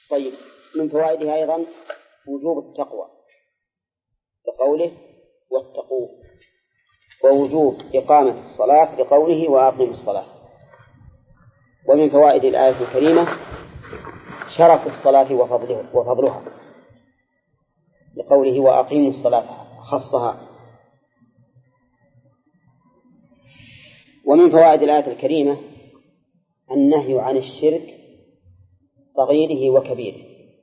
طيب، من فوائدها أيضا وجوب التقوى بقوله واتقوه، ووجوب إقامة الصلاة بقوله وأقيموا الصلاة. ومن فوائد الآية الكريمة شرف الصلاة وفضلها بقوله وأقيموا الصلاة خصها. ومن فوائد الآية الكريمة النهي عن الشرك صغيره وكبيره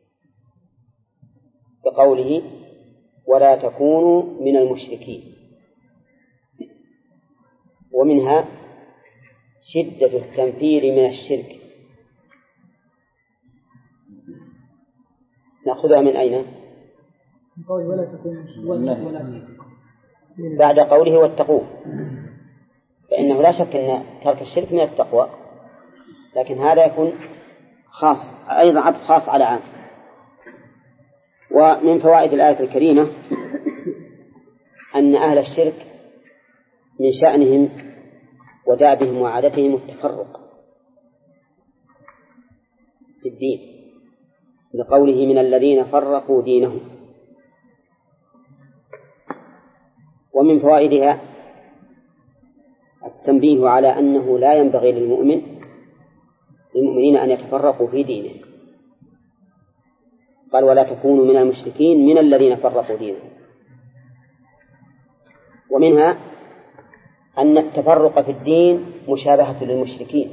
بقوله ولا تكونوا من المشركين. ومنها شدة التنفير من الشرك. نأخذها من أين؟ بعد قوله واتقوه، فإنه لا شك أن ترك الشرك من التقوى، لكن هذا يكون خاص أيضا، عطف خاص على عام. ومن فوائد الآية الكريمة أن أهل الشرك من شأنهم ودابهم وعادتهم التفرق في الدين لقوله من الذين فرقوا دينهم. ومن فوائدها التنبيه على أنه لا ينبغي للمؤمنين أن يتفرقوا في دينهم، قال ولا تكونوا من المشركين من الذين فرقوا دينهم. ومنها أن التفرق في الدين مشابهة للمشركين،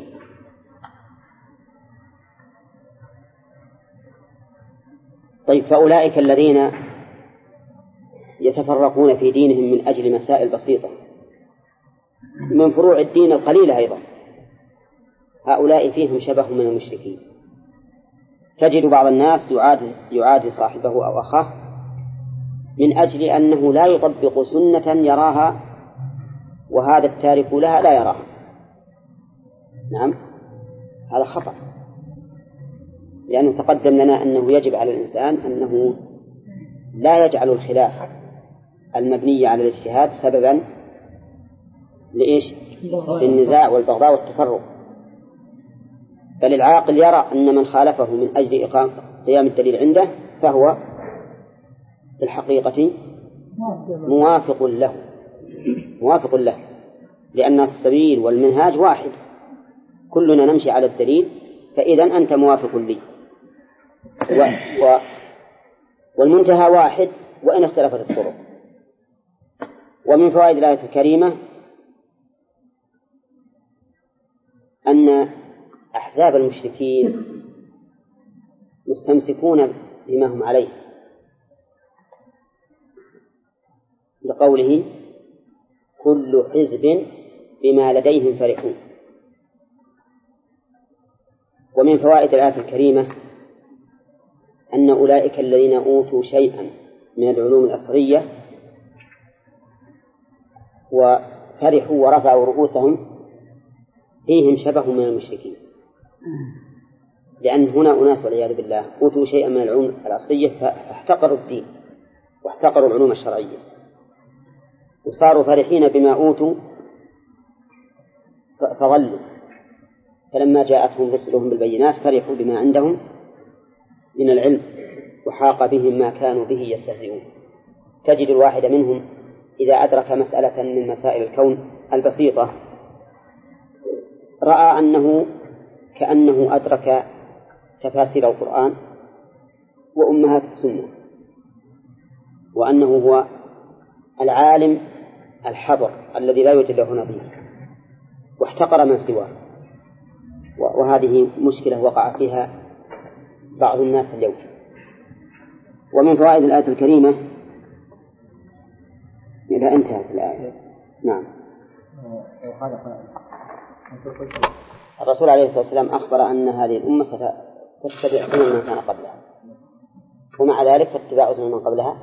طيب فأولئك الذين يتفرقون في دينهم من أجل مسائل بسيطة من فروع الدين القليلة أيضا، هؤلاء فيهم شبه من المشركين. تجد بعض الناس يعادي صاحبه أو أخاه من أجل أنه لا يطبق سنة يراها وهذا التارك لها لا يراها. نعم، هذا خطأ، لأنه تقدم لنا أنه يجب على الإنسان أنه لا يجعل الخلاف المبني على الاجتهاد سببا لإيش؟ للنزاع والبغضاء والتفرق، بل العاقل يرى أن من خالفه من أجل قيام الدليل عنده فهو في الحقيقة موافق له، لأن السبيل والمنهاج واحد، كلنا نمشي على الدليل، فإذا أنت موافق لي، والمنتهى واحد وإن اختلفت الطرق. ومن فوائد الآية الكريمة أن أحزاب المشركين مستمسكون بما هم عليه لقوله كل حزب بما لديهم فرحون. ومن فوائد الآية الكريمة أن أولئك الذين أوتوا شيئا من العلوم الأصلية وفرحوا ورفعوا رؤوسهم فيهم شبه من المشركين، لأن هنا أناس والعياذ بالله أوتوا شيئا من العلوم الأصلية فاحتقروا الدين واحتقروا العلوم الشرعية وصاروا فرحين بما أوتوا فظلوا، فلما جاءتهم رسلهم بالبينات فرحوا بما عندهم من العلم وحاق بهم ما كانوا به يستهزئون. تجد الواحد منهم إذا أدرك مسألة من مسائل الكون البسيطة رأى أنه كأنه أدرك تفاسير القرآن وأمهات السنة، وأنه هو العالم الحبر الذي لا يوجد له نظير، واحتقر من سواه. وهذه مشكلة وقع فيها بعض الناس اليوم. ومن فوائد الآية الكريمة إذا انتهت الآية. نعم. الرسول عليه الصلاة والسلام أخبر أن هذه الأمة ستتبع سنن من كان قبلها، ومع ذلك فاتباع سنن من قبلها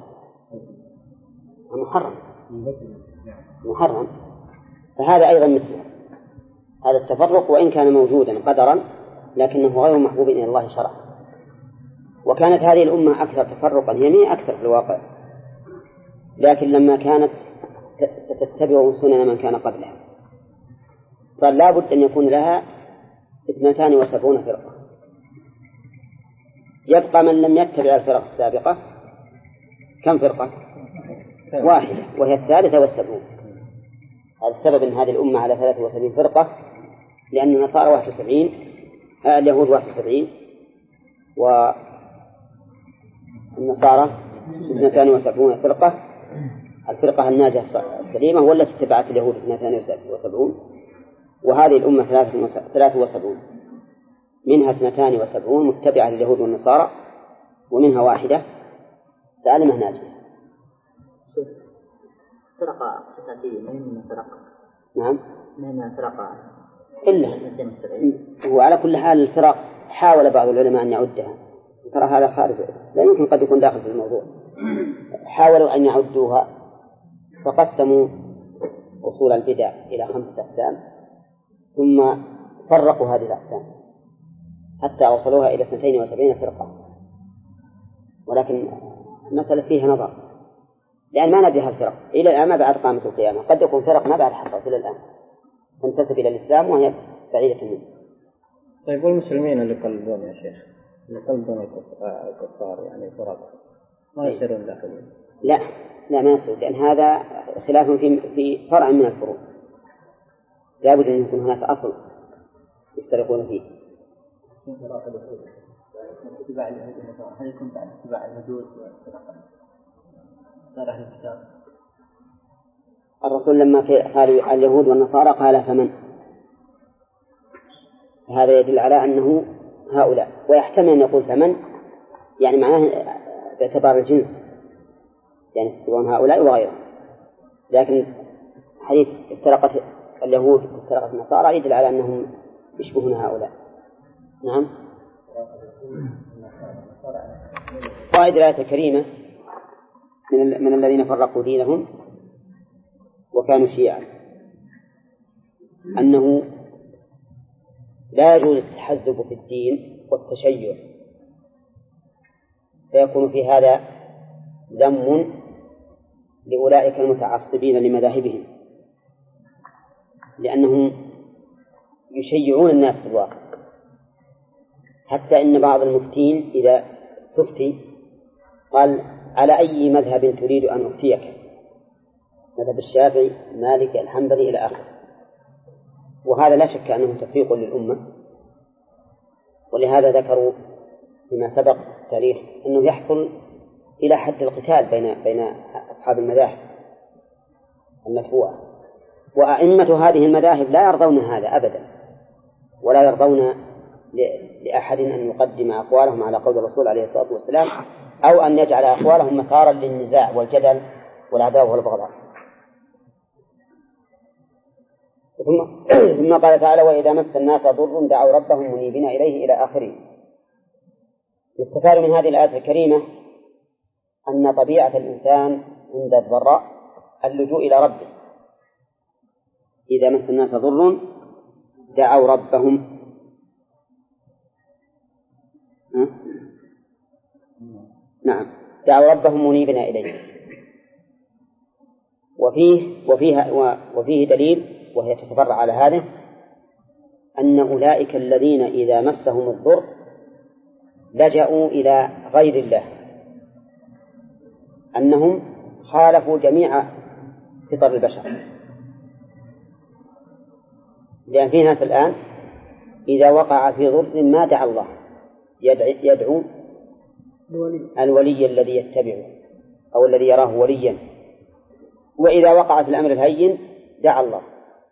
محرم، فهذا أيضا مثله. هذا التفرق وإن كان موجودا قدرا لكنه غير محبوب إلى الله شرعا. وكانت هذه الأمة أكثر تفرقا، هي أكثر في الواقع، لكن لما كانت تتبع سنن من كان قبلها فلا بد أن يكون لها 72 فرقة يبقى من لم يتبع الفرق السابقة كم فرقة؟ واحدة، وهي 73. هذا السبب أن هذه الأمة على 73 فرقة، لأن النصارى 71، اليهود 71، والنصارى 72 فرقة. الفرقة الناجية السليمة والتي اتبعت اليهود 72، وهذه الأمة 73، منها 72 متبعة لليهود والنصارى، ومنها واحدة سالمة ناجية. فرقة صفاتية ما من فرقة. نعم. ما من فرقة إلا وعلى كل حال الفرق حاول بعض العلماء أن يعدها، ترى هذا خارج، لا يمكن قد يكون داخل في الموضوع. حاولوا أن يعدوها فقسموا أصول البدع إلى 5 أقسام، ثم فرقوا هذه الأقسام حتى وصلوها إلى 72 فرقة. ولكن المسألة فيها نظر، لأن ما ندري هالفرق إلى الآن ما بعد قامت القيامة، قد يكون فرق ما بعد حصلت إلى الآن تنتسب إلى الإسلام وهي بعيدة منه. طيب والمسلمين اللي يقلدون يا شيخ، اللي يقلدون الكفار يعني فرق ما يصيرون داخلين؟ لا ما يصير، لأن هذا خلاف في فرع من الفروع، لا بد أن يكون هناك أصل يفترقون فيه. هل يكون بعد اتباع الحدود صار أهل الكتاب؟ الرسول لما قال اليهود والنصارى قال فمن، هذا يدل على أنه هؤلاء، ويحتمل أن يقول فمن يعني معناه باعتبار الجنس، يعني يكون هؤلاء وغيرهم. لكن حديث افترقت اليهود وافترقت النصارى يدل على أنهم يشبهون هؤلاء. نعم. قائد الآية الكريمة من الذين فرقوا دينهم وكانوا شيعا أنه لا يجوز التحزب في الدين والتشيع، فيكون في هذا ذم لأولئك المتعصبين لمذاهبهم، لأنهم يشيعون الناس في الواقع، حتى إن بعض المفتين إذا تفتي قال على أي مذهب تريد أن أفتيك، مذهب الشافعي، مالك، الحنبلي إلى آخره. وهذا لا شك أنه تفريق للأمة، ولهذا ذكروا فيما سبق التاريخ أنه يحصل إلى حد القتال بين أصحاب المذاهب المدفوعة، وأئمة هذه المذاهب لا يرضون هذا أبدا، ولا يرضون لأحد أن يقدم أقوالهم على قول الرسول عليه الصلاة والسلام، أو أن يجعل أقوالهم مثارا للنزاع والجدل والعداوة والبغضاء. ثم قال تعالى وإذا مس الناس ضر دعوا ربهم منيبين إليه إلى آخره. يستفاد من هذه الآية الكريمة أن طبيعة الإنسان عند الضراء اللجوء إلى ربه. إذا مس الناس ضر دعوا ربهم دعوا ربهم منيبين إليه. وفيه دليل، وهي تتفرع على هذا، أن أولئك الذين إذا مسهم الضر لجأوا إلى غير الله، أنهم خالفوا جميع فطر البشر. لأن في ناس الآن إذا وقع في ضر ما دعا الله، يدعو الولي الذي يتبعه أو الذي يراه وليا، وإذا وقع في الأمر الهين دعا الله.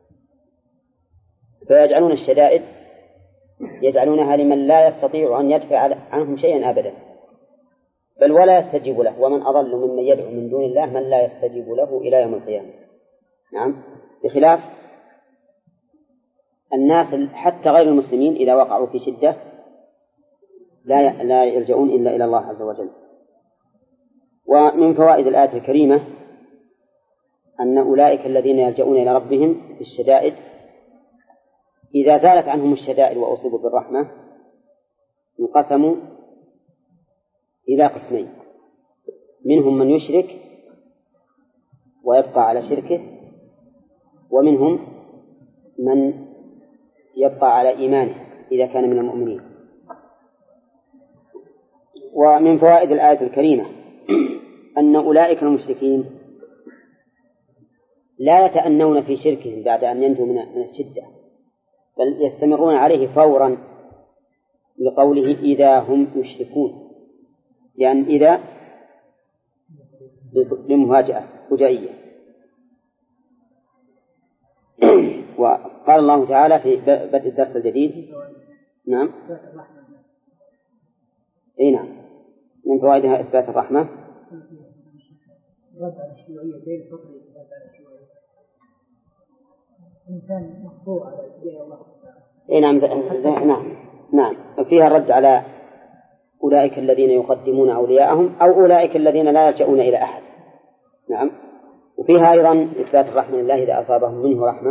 فيجعلون الشدائد يجعلونها لمن لا يستطيع أن يدفع عنهم شيئا أبدا، بل ولا يستجيب له، ومن أضل ممن يدعو من دون الله من لا يستجيب له إلى يوم القيامة. نعم. بخلاف الناس حتى غير المسلمين إذا وقعوا في شدة لا يلجؤون إلا إلى الله عز وجل. ومن فوائد الآية الكريمة أن أولئك الذين يلجؤون إلى ربهم في الشدائد إذا زالت عنهم الشدائد وأصيبوا بالرحمة انقسموا إلى قسمين: منهم من يشرك ويبقى على شركه، ومنهم من يبقى على إيمانه إذا كان من المؤمنين. ومن فوائد الآية الكريمة أن أولئك المشركين لا يتأنون في شركهم بعد أن ينجوا من الشدة، بل يستمرون عليه فورا، لقوله إذا هم يشركون، يعني إذا لمفاجأة فجائية. وقال الله تعالى في بدء الدرس الجديد نعم نعم من فوائدها إثبات الرحمة رد على الشيوعية بين فترة رد على الشيوعية إنسان مقطوع على اتجاه الله نعم فيها الرد على أولئك الذين يقدمون أولياءهم أو أولئك الذين لا يلجؤون إلى أحد. نعم. وفيها أيضا إثبات الرحمة لله إذا أصابهم منه رحمة،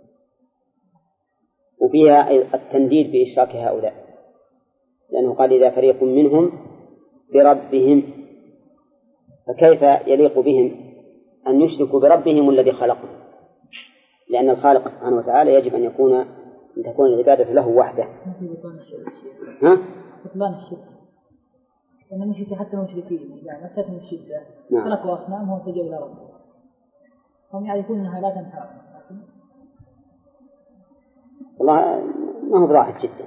وفيها التنديد بإشراك هؤلاء، لأنه قال إذا فريق منهم بربهم، فكيف يليق بهم أن يشركوا بربهم الذي خلقهم؟ لأن الخالق سبحانه وتعالى يجب أن تكون العبادة له وحده. بطلان الشرك، لأن المشركين حتى المشركين إذا مسكهم الشدة تركوا أصنامهم واتجهوا إلى ربهم، هم يعرفون أنها لا تنفعهم. والله ما هو براحة جدا،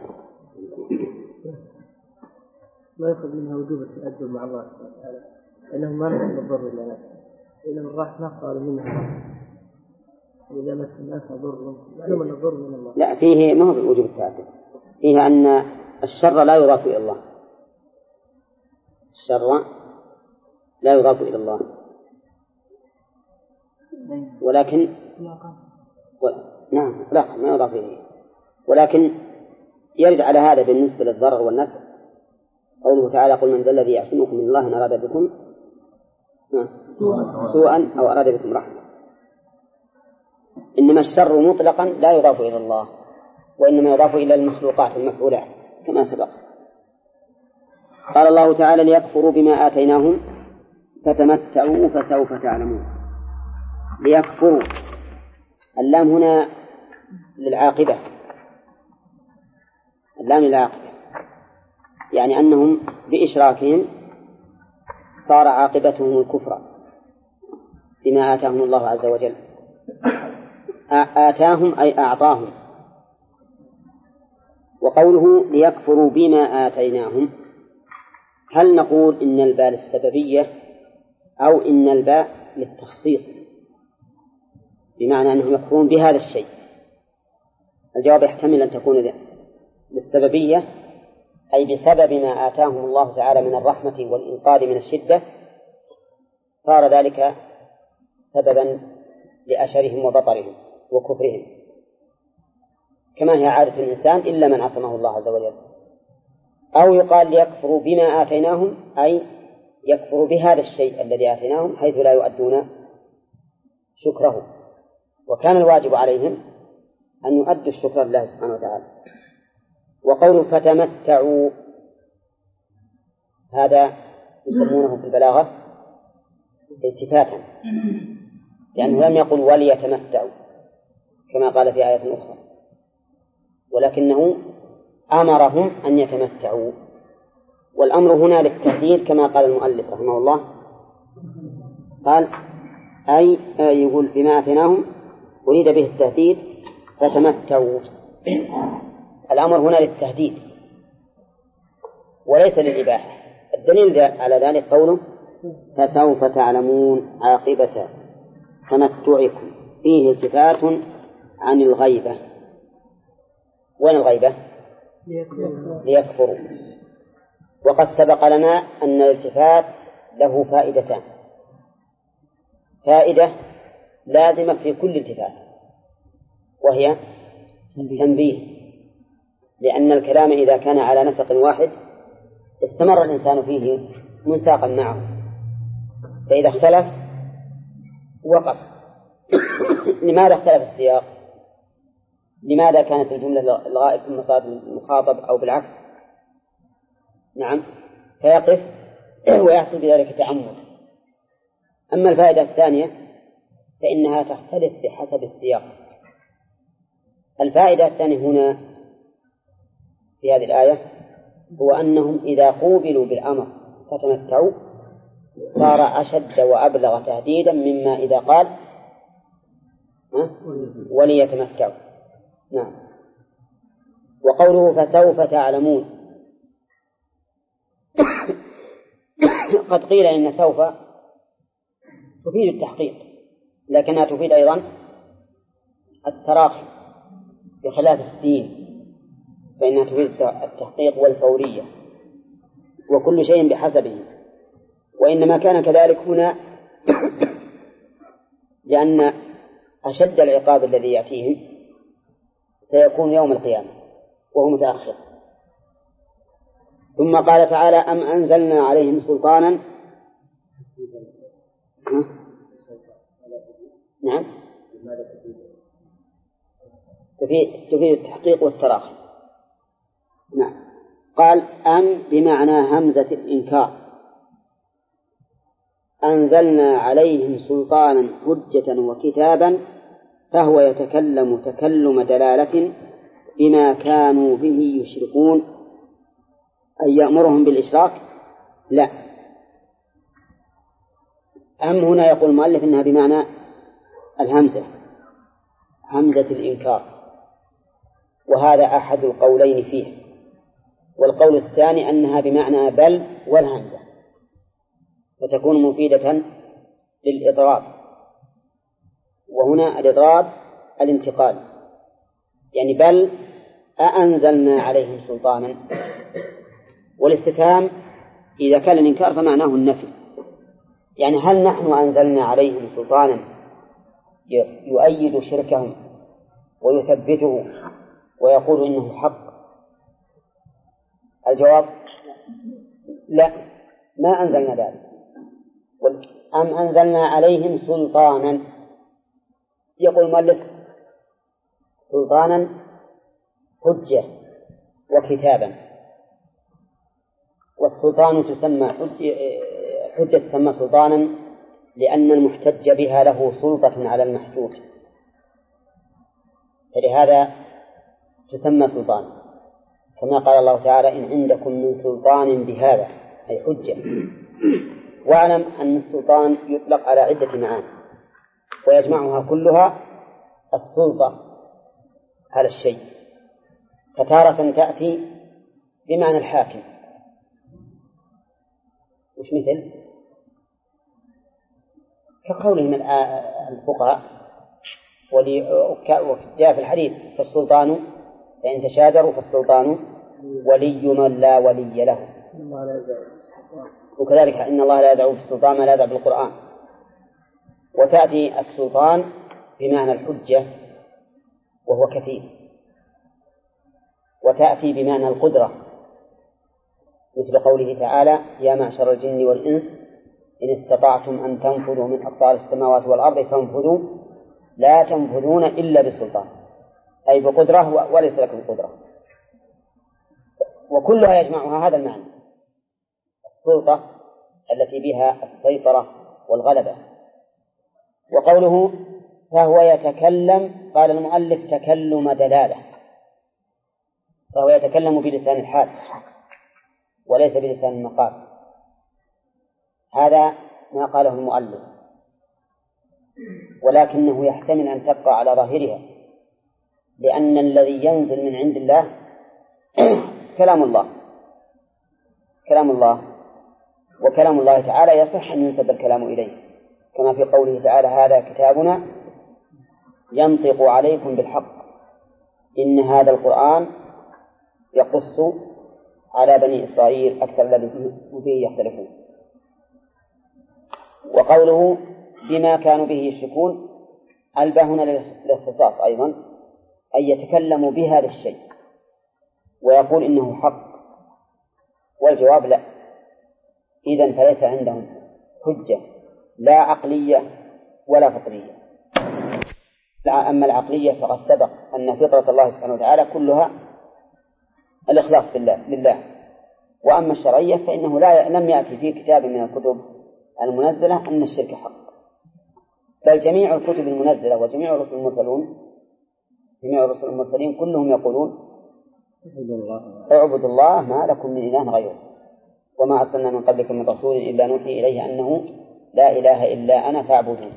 ما يأخذ منها وجوب التأدب مع الله سبحانه وتعالى، لأنهم ما نفعل الضر إلى نفسه، إذا الرحمة قال منها وإذا مس الناس ضر معلوم أن الضر من الله. لا، فيه ما هو وجوب التأدب، فيه أن الشر لا يضاف إلى الله، الشر لا يضاف إلى الله، ولكن نعم لا ما يضاف إليه، ولكن يرد على هذا بالنسبة للضرر والنفع قوله تعالى قل من ذا الذي يعصمكم من الله إن أراد بكم سوءا أو أراد بكم رحمة. إنما الشر مطلقا لا يضاف إلى الله، وإنما يضاف إلى المخلوقات المفعولات كما سبق. قال الله تعالى ليكفروا بما آتيناهم فتمتعوا فسوف تعلمون. ليكفروا، اللام هنا للعاقبة، اللام للعاقبة، يعني أنهم بإشراكهم صار عاقبتهم الكفر بما آتاهم الله عز وجل. آتاهم أي أعطاهم. وقوله ليكفروا بما آتيناهم، هل نقول إن الباء للسببية أو إن الباء للتخصيص، بمعنى أنهم يكفرون بهذا الشيء؟ الجواب يحتمل أن تكون للسببية، أي بسبب ما آتاهم الله تعالى من الرحمة والإنقاذ من الشدة صار ذلك سببا لأشرهم وبطرهم وكفرهم، كما هي عادة الإنسان إلا من عصمه الله عز وجل. أو يقال ليكفروا بما آتيناهم، أي يكفروا بهذا الشيء الذي آتيناهم حيث لا يؤدون شكره، وكان الواجب عليهم أن يؤدوا الشكر لله سبحانه وتعالى. وقوله فتمتعوا، هذا يسمونه في البلاغة التفاتا، لأنه لم يقل وليتمتعوا كما قال في آية أخرى، ولكنه أمرهم أن يتمتعوا، والأمر هنا للتهديد كما قال المؤلف رحمه الله، قال أي يقول بما آتيناهم أريد به التهديد فتمتعوا. الأمر هنا للتهديد وليس للإباحة. الدليل على ذلك قوله فسوف تعلمون عاقبة تمتعكم، فيه التفات عن الغيبة. وين الغيبة؟ ليكفروا. وقد سبق لنا أن الالتفات له فائدتان، فائدة لازمة في كل التفات وهي تنبيه، لأن الكلام إذا كان على نسق واحد استمر الإنسان فيه منساقا معه، فإذا اختلف وقف. لماذا اختلف السياق؟ لماذا كانت الجملة الغائب ثم صارت المخاطب أو بالعكس؟ نعم، فيقف ويحصل بذلك تأمل. أما الفائدة الثانية فإنها تختلف بحسب السياق. الفائدة الثانية هنا في هذه الآية هو أنهم إذا قوبلوا بالأمر فتمتعوا صار أشد وأبلغ تهديدا مما إذا قال وليتمتعوا. نعم. وقوله فسوف تعلمون قد قيل إن سوف تفيد التحقيق، لكنها تفيد أيضا التراخي بخلاف السين، فإنها تفيد التحقيق والفورية، وكل شيء بحسبه. وإنما كان كذلك هنا لأن أشد العقاب الذي يأتيهم سيكون يوم القيامة وهو متأخر. ثم قال تعالى أم أنزلنا عليهم سلطانا. نعم، تفيد التحقيق والتراخي. نعم. قال أم بمعنى همزة الإنكار، أنزلنا عليهم سلطانا حجة وكتابا فهو يتكلم تكلم دلالة بما كانوا به يشركون، أن يأمرهم بالإشراك. لا، أم هنا يقول المؤلف إنها بمعنى الهمزة، همزة الإنكار، وهذا أحد القولين فيه. والقول الثاني أنها بمعنى بل والهمزة، فتكون مفيدة للإضراب، وهنا الإضراب الانتقال، يعني بل أأنزلنا عليهم سلطانا. والاستفهام إذا كان الإنكار فمعناه النفي، يعني هل نحن أنزلنا عليهم سلطانا يؤيد شركهم ويثبته ويقول إنه حق؟ الجواب لا، ما أنزلنا ذلك. أم أنزلنا عليهم سلطانا، يقول المؤلف سلطانا حجة وكتابا، والسلطان تسمى حجة تسمى سلطانا لأن المحتج بها له سلطة على المحجوج، فلهذا تسمى سلطان، كما قال الله تعالى إن عندكم من سلطان بهذا، أي حجة. واعلم أن السلطان يطلق على عدة معاني ويجمعها كلها السلطة على الشيء، فتارة تأتي بمعنى الحاكم، مش مثل كقولهم الفقهاء وجاء في الحديث فالسلطان فإن تشاجروا فالسلطان ولي من لا ولي له، وكذلك إن الله لا يدعو بالسلطان ما لا يدعو بالقرآن. وتأتي السلطان بمعنى الحجة وهو كثير، وتأتي بمعنى القدرة مثل قوله تعالى يا معشر الجن والإنس إن استطعتم أن تنفذوا من أقطار السماوات والأرض فانفذوا لا تنفذون إلا بسلطان، أي بقدرة وليس لكم قدرة. وكلها يجمعها هذا المعنى، السلطة التي بها السيطرة والغلبة. وقوله فهو يتكلم، قال المؤلف تكلم دلالة، فهو يتكلم بلسان الحال وليس بلسان المقال، هذا ما قاله المؤلف، ولكنه يحتمل أن تبقى على ظاهرها، لأن الذي ينزل من عند الله كلام الله، كلام الله، وكلام الله تعالى يصح أن ينسب الكلام إليه، كما في قوله تعالى هذا كتابنا ينطق عليكم بالحق إن هذا القرآن يقص على بني إسرائيل أكثر الذي فيه يختلفون. وقوله بما كانوا به يشركون ألبى هنا للاختصاص أيضا، أن يتكلموا بهذا الشيء ويقول إنه حق، والجواب لا، إذن فليس عندهم حجة لا عقلية ولا فطرية. أما العقلية فقد سبق أن فطرة الله سبحانه وتعالى كلها الإخلاص لله. وأما الشرعية فإنه لم يأتي في كتاب من الكتب المنزلة أن الشرك حق، بل جميع الكتب المنزلة وجميع الرسل المرسلين كلهم يقولون اعبدوا الله ما لكم من إله غيره، وما أرسلنا من قبلك من رسول إلا نوحي إليه أنه لا إله إلا أنا فاعبدون.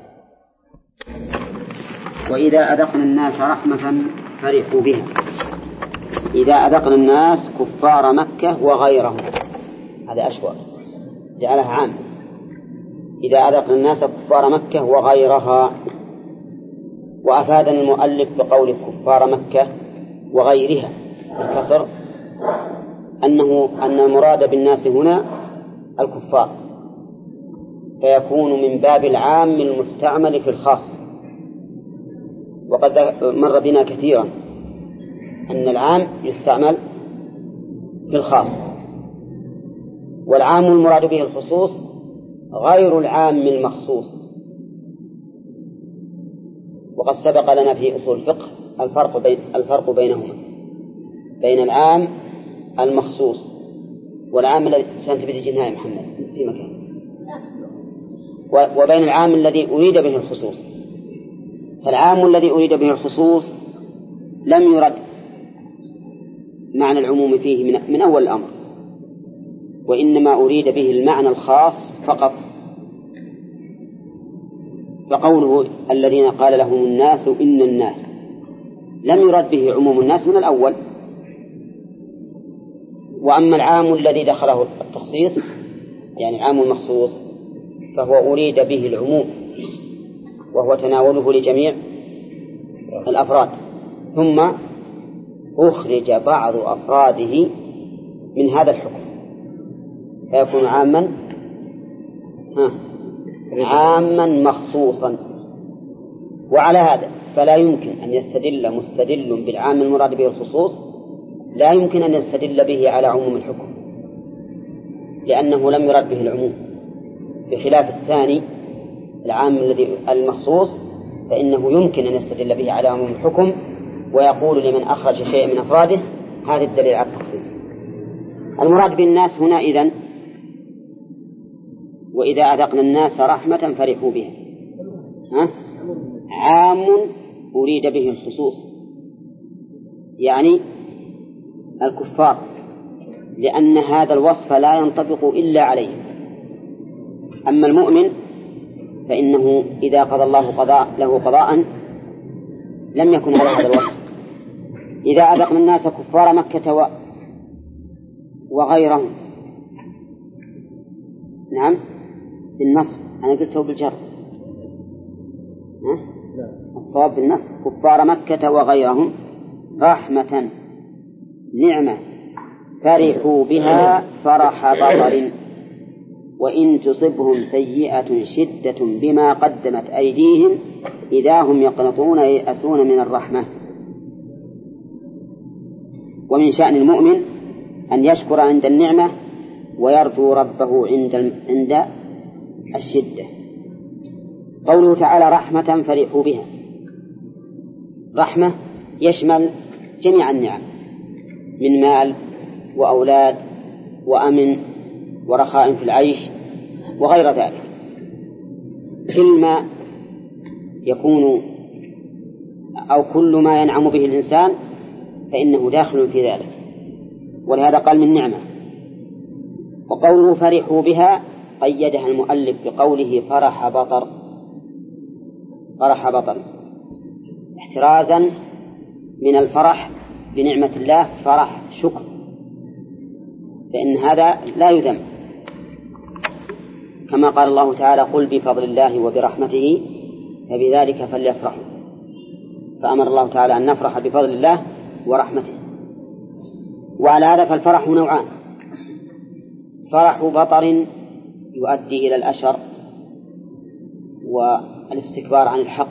وإذا أذقنا الناس رحمة فرحوا بها. إذا أذقنا الناس كفار مكة وغيرهم، هذا أشوأ، جعلها عام. إذا أذقنا الناس كفار مكة وغيرها، وأفادنا المؤلف بقول كفار مكة وغيرها الكسر أن المراد بالناس هنا الكفار، فيكون من باب العام المستعمل في الخاص. وقد مر بنا كثيرا أن العام يستعمل في الخاص، والعام المراد به الخصوص غير العام المخصوص. وقد سبق لنا في أصول الفقه الفرق بينهما، بين العام المخصوص والعام الذي سنتبدي جنها يا محمد في مكان، وبين العام الذي أريد به الخصوص. فالعام الذي أريد به الخصوص لم يرد معنى العموم فيه من أول الأمر، وإنما أريد به المعنى الخاص فقط. فقوله الذين قال لهم الناس إن الناس لم يرد به عموم الناس من الأول. وأما العام الذي دخله التخصيص يعني العام المخصوص فهو أريد به العموم، وهو تناوله لجميع الأفراد، ثم أخرج بعض أفراده من هذا الحكم فيكون عاما مخصوصا. وعلى هذا فلا يمكن أن يستدل مستدل بالعام المراد به الخصوص، لا يمكن أن يستدل به على عموم الحكم، لأنه لم يرد به العموم، بخلاف الثاني العام الذي المخصوص فإنه يمكن أن يستدل به على عموم الحكم، ويقول لمن أخرج شيء من أفراده هذا الدليل على التخصيص. المراد بالناس هنا إذن وإذا أذقنا الناس رحمة فرحوا بها، عام أريد به الخصوص، يعني الكفار، لأن هذا الوصف لا ينطبق إلا عليه. أما المؤمن فإنه إذا قضى الله له قضاء لم يكن على هذا الوصف. إذا أذقنا الناس كفار مكة وغيرهم، نعم بالنصب، أنا قلته بالجر، الصواب بالنصب، كفار مكة وغيرهم رحمة نعمة فرحوا بها فرح بطر، وإن تصبهم سيئة شدة بما قدمت أيديهم إذا هم يقنطون ييأسون من الرحمة. ومن شأن المؤمن أن يشكر عند النعمة ويرجو ربه عند الشدة. قوله تعالى رحمة فرحوا بها، رحمة يشمل جميع النعم من مال وأولاد وأمن ورخاء في العيش وغير ذلك، كل ما يكون أو كل ما ينعم به الإنسان فإنه داخل في ذلك، ولهذا قال من نعمة. وقوله فرحوا بها قيدها المؤلف بقوله فرح بطر، فرح بطر احترازا من الفرح بنعمة الله فرح شكر، فإن هذا لا يذم، كما قال الله تعالى قل بفضل الله وبرحمته فبذلك فليفرحوا، فأمر الله تعالى أن نفرح بفضل الله ورحمته. وعلى هذا فالفرح نوعان، فرح بطر يؤدي إلى الأشر والاستكبار عن الحق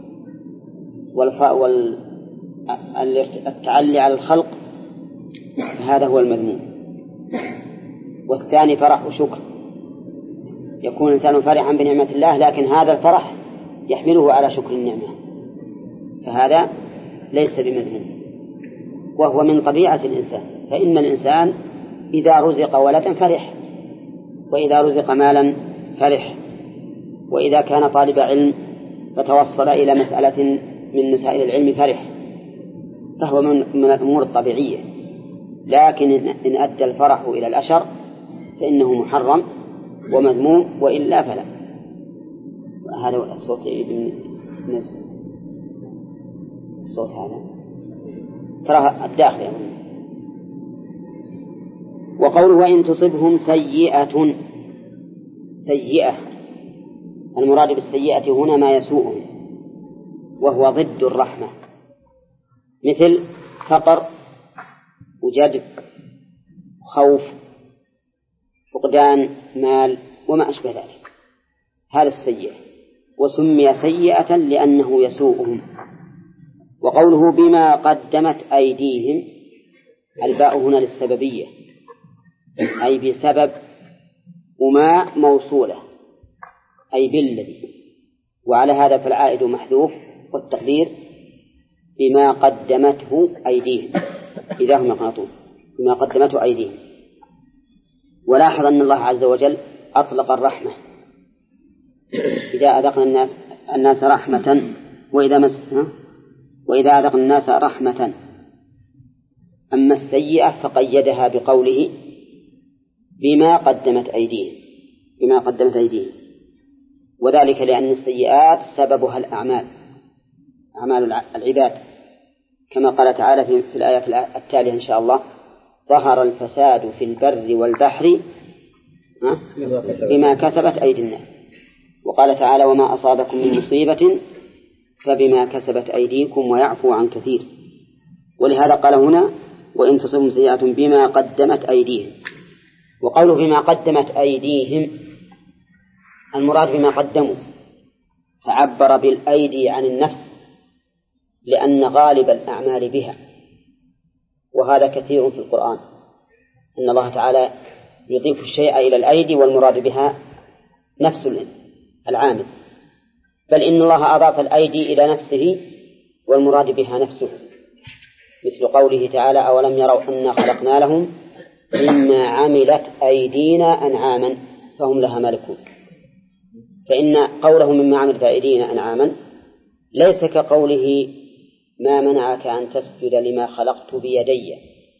والتعلي على الخلق، هذا هو المذموم. والثاني فرح شكر، يكون الإنسان فرحا بنعمة الله لكن هذا الفرح يحمله على شكر النعمة، فهذا ليس بمذموم، وهو من طبيعة الإنسان. فإن الإنسان إذا رزق ولدا فرح، وإذا رزق مالا فرح، وإذا كان طالب علم فتوصل إلى مسألة من مسائل العلم فرح، فهو من الأمور الطبيعية. لكن إن أدى الفرح إلى الأشر فإنه محرم ومذموم، وإلا فلا. هذا الصوت نزل الصوت هذا ترى الداخل يعني. وقوله وإن تصبهم سيئة، سيئة المراد بالسيئة هنا ما يسوءهم، وهو ضد الرحمة، مثل فقر وجد خوف فقدان مال وما أشبه ذلك، هذا السيئة، وسمي سيئة لأنه يسوءهم. وقوله بما قدمت أيديهم، الباء هنا للسببية، أي بسبب، وما موصولة أي بالذي، وعلى هذا فالعائد محذوف، والتقدير بما قدمته أيديهم إذا هم يقنطون، بما قدمته أيديهم. ولاحظ أن الله عز وجل أطلق الرحمة إذا أذقنا الناس رحمة، وإذا أذقنا الناس رحمة. أما السيئة فقيدها بقوله بما قدمت أيديهم، بما قدمت أيديهم، وذلك لأن السيئات سببها الأعمال، أعمال العباد، كما قال تعالى في الآية التالية إن شاء الله: ظهر الفساد في البر والبحر بما كسبت أيدي الناس. وقال تعالى: وما أصابكم من مصيبة فبما كسبت أيديكم ويعفو عن كثير. ولهذا قال هنا: وإن تصبهم سيئة بما قدمت أيديهم. وقوله بما قدمت أيديهم المراد بما قدموا، فعبر بالأيدي عن النفس لأن غالب الأعمال بها، وهذا كثير في القرآن، إن الله تعالى يضيف الشيء إلى الأيدي والمراد بها نفس العامل، بل إن الله أضاف الأيدي إلى نفسه والمراد بها نفسه، مثل قوله تعالى: أولم يروا أنا خلقنا لهم مما عملت أيدينا أنعاما فهم لها مالكون. فإن قوله مما عملت أيدينا أنعاما ليس كقوله ما منعك أن تسجد لما خلقت بيدي،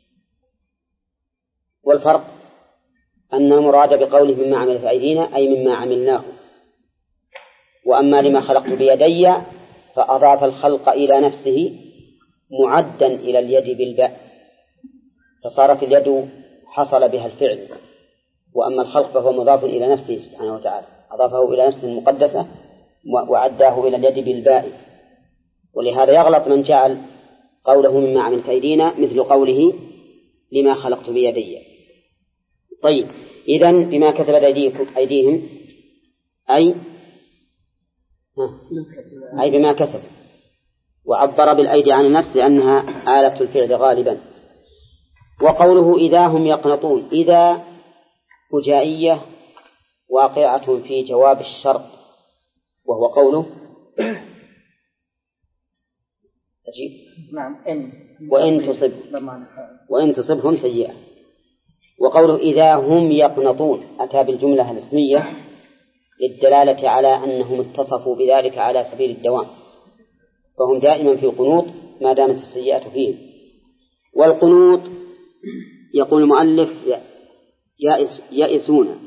والفرق أن المراد بقوله مما عملت أيدينا أي مما عملناه، وأما لما خلقت بيدي فأضاف الخلق إلى نفسه معدا إلى اليد بالباء، فصارت اليد حصل بها الفعل، وأما الخلق فهو مضاف إلى نفسه سبحانه وتعالى، أضافه إلى نفسه المقدسة وعداه إلى اليد بالباء. ولهذا يغلط من جعل قوله مما عملت أيدينا مثل قوله لما خلقت بيدي. طيب، إذن بما كسبت أيديهم أي بما كسب، وعبر بالأيدي عن النفس لأنها آلة الفعل غالبا. وقوله إذا هم يقنطون، إذا فجائية واقعة في جواب الشرط، وهو قوله وإن تصبهم سيئة. وقوله إذا هم يقنطون أتى بالجملة الاسمية للدلالة على أنهم اتصفوا بذلك على سبيل الدوام، فهم دائما في القنوط ما دامت السيئة فيهم. والقنوط يقول المؤلف ييأسون،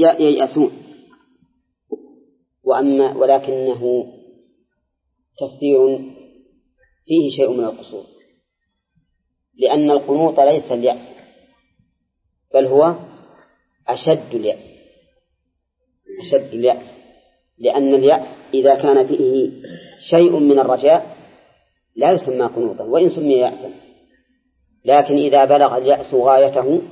ولكنه تفسير فيه شيء من القصور، لأن القنوط ليس اليأس، بل هو أشد اليأس، لأن اليأس إذا كان فيه شيء من الرجاء لا يسمى قنوطا وإن سمي يأسا، لكن إذا بلغ اليأس غايته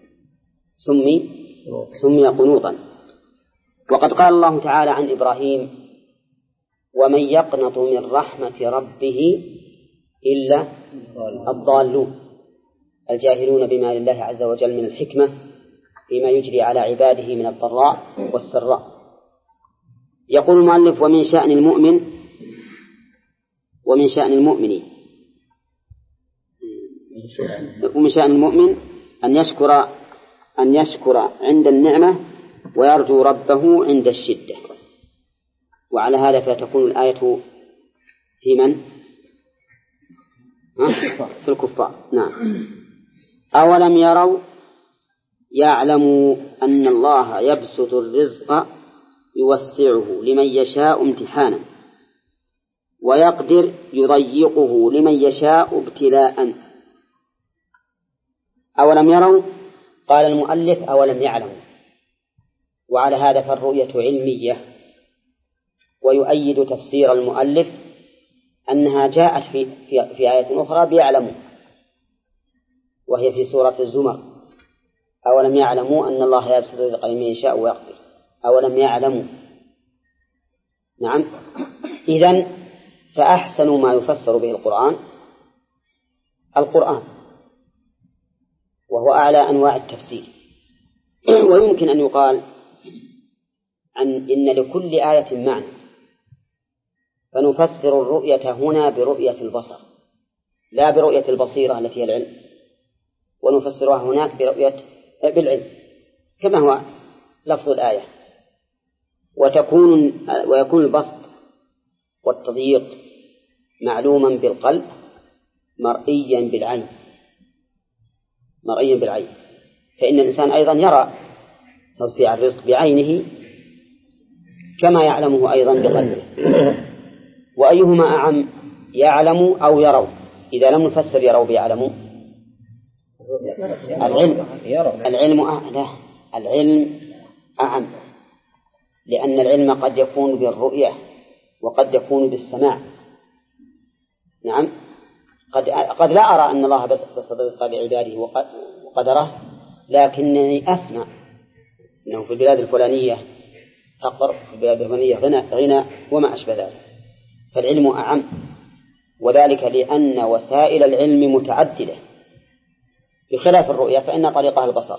سمي قنوطا. وقد قال الله تعالى عن إبراهيم: ومن يقنط من رحمة ربه إلا الضالون الجاهلون بما لله عز وجل من الحكمة فيما يجري على عباده من الضراء والسراء. يقول المؤلف: ومن شأن المؤمن أن يشكر عند النعمة ويرجو ربه عند الشدة. وعلى هذا فتكون الآية في من؟ في الكفار. نعم. أولم يروا يعلم أن الله يبسط الرزق يوسعه لمن يشاء امتحانا ويقدر يضيقه لمن يشاء ابتلاء. أولم يروا؟ قال المؤلف أولم يعلموا. وعلى هذا فالرؤية علمية، ويؤيد تفسير المؤلف أنها جاءت في آية أخرى بيعلموا، وهي في سورة الزمر: أولم يعلموا أن الله يبسط الرزق لمن يشاء ويقدر. أولم يعلموا. نعم. إذن فأحسن ما يفسر به القرآن وهو أعلى أنواع التفسير. ويمكن أن يقال إن لكل آية معنى، فنفسر الرؤية هنا برؤية البصر لا برؤية البصيرة التي هي العلم، ونفسرها هناك بالعلم كما هو لفظ الآية. ويكون البسط والتضييق معلوما بالقلب مرئيا بالعين، فإن الإنسان أيضا يرى توسيع الرزق بعينه كما يعلمه أيضا بقلبه. وأيهما أعم، يعلم أو يروا؟ إذا لم نفسر يروا بيعلموا، العلم أعم، لأن العلم قد يكون بالرؤية وقد يكون بالسماع. نعم. قد لا أرى أن الله بسط الرزق لعباده وقدره، لكنني أسمع أنه في البلاد الفلانية فقر، في البلاد الفلانية غنى وما أشبه ذلك. فالعلم أعم، وذلك لأن وسائل العلم متعددة، بخلاف الرؤية فإن طريقها البصر.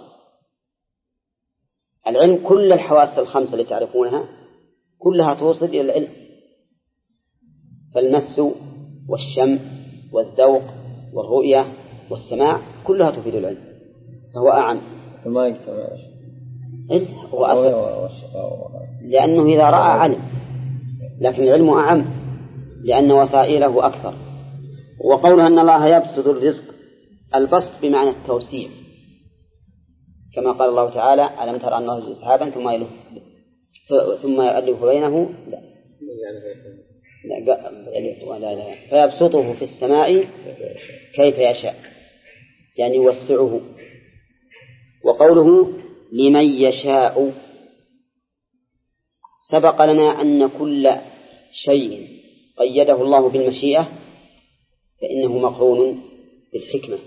العلم كل الحواس الخمسة التي تعرفونها كلها توصل إلى العلم، فالمس والشم والذوق والرؤية والسماع كلها تفيد العلم، فهو أعم. ما يجتمع هو أصل، لأنه إذا رأى علم، لكن العلم أعم لأن وسائله أكثر. وقولها أن الله يبسط الرزق، البسط بمعنى التوسيع، كما قال الله تعالى: ألم تر أنه يزجي سحابا ثم يؤلف بينه لا فيبسطه في السماء كيف يشاء، يعني يوسعه. وقوله لمن يشاء، سبق لنا أن كل شيء قيده الله بالمشيئة فإنه مقرون بالحكمة،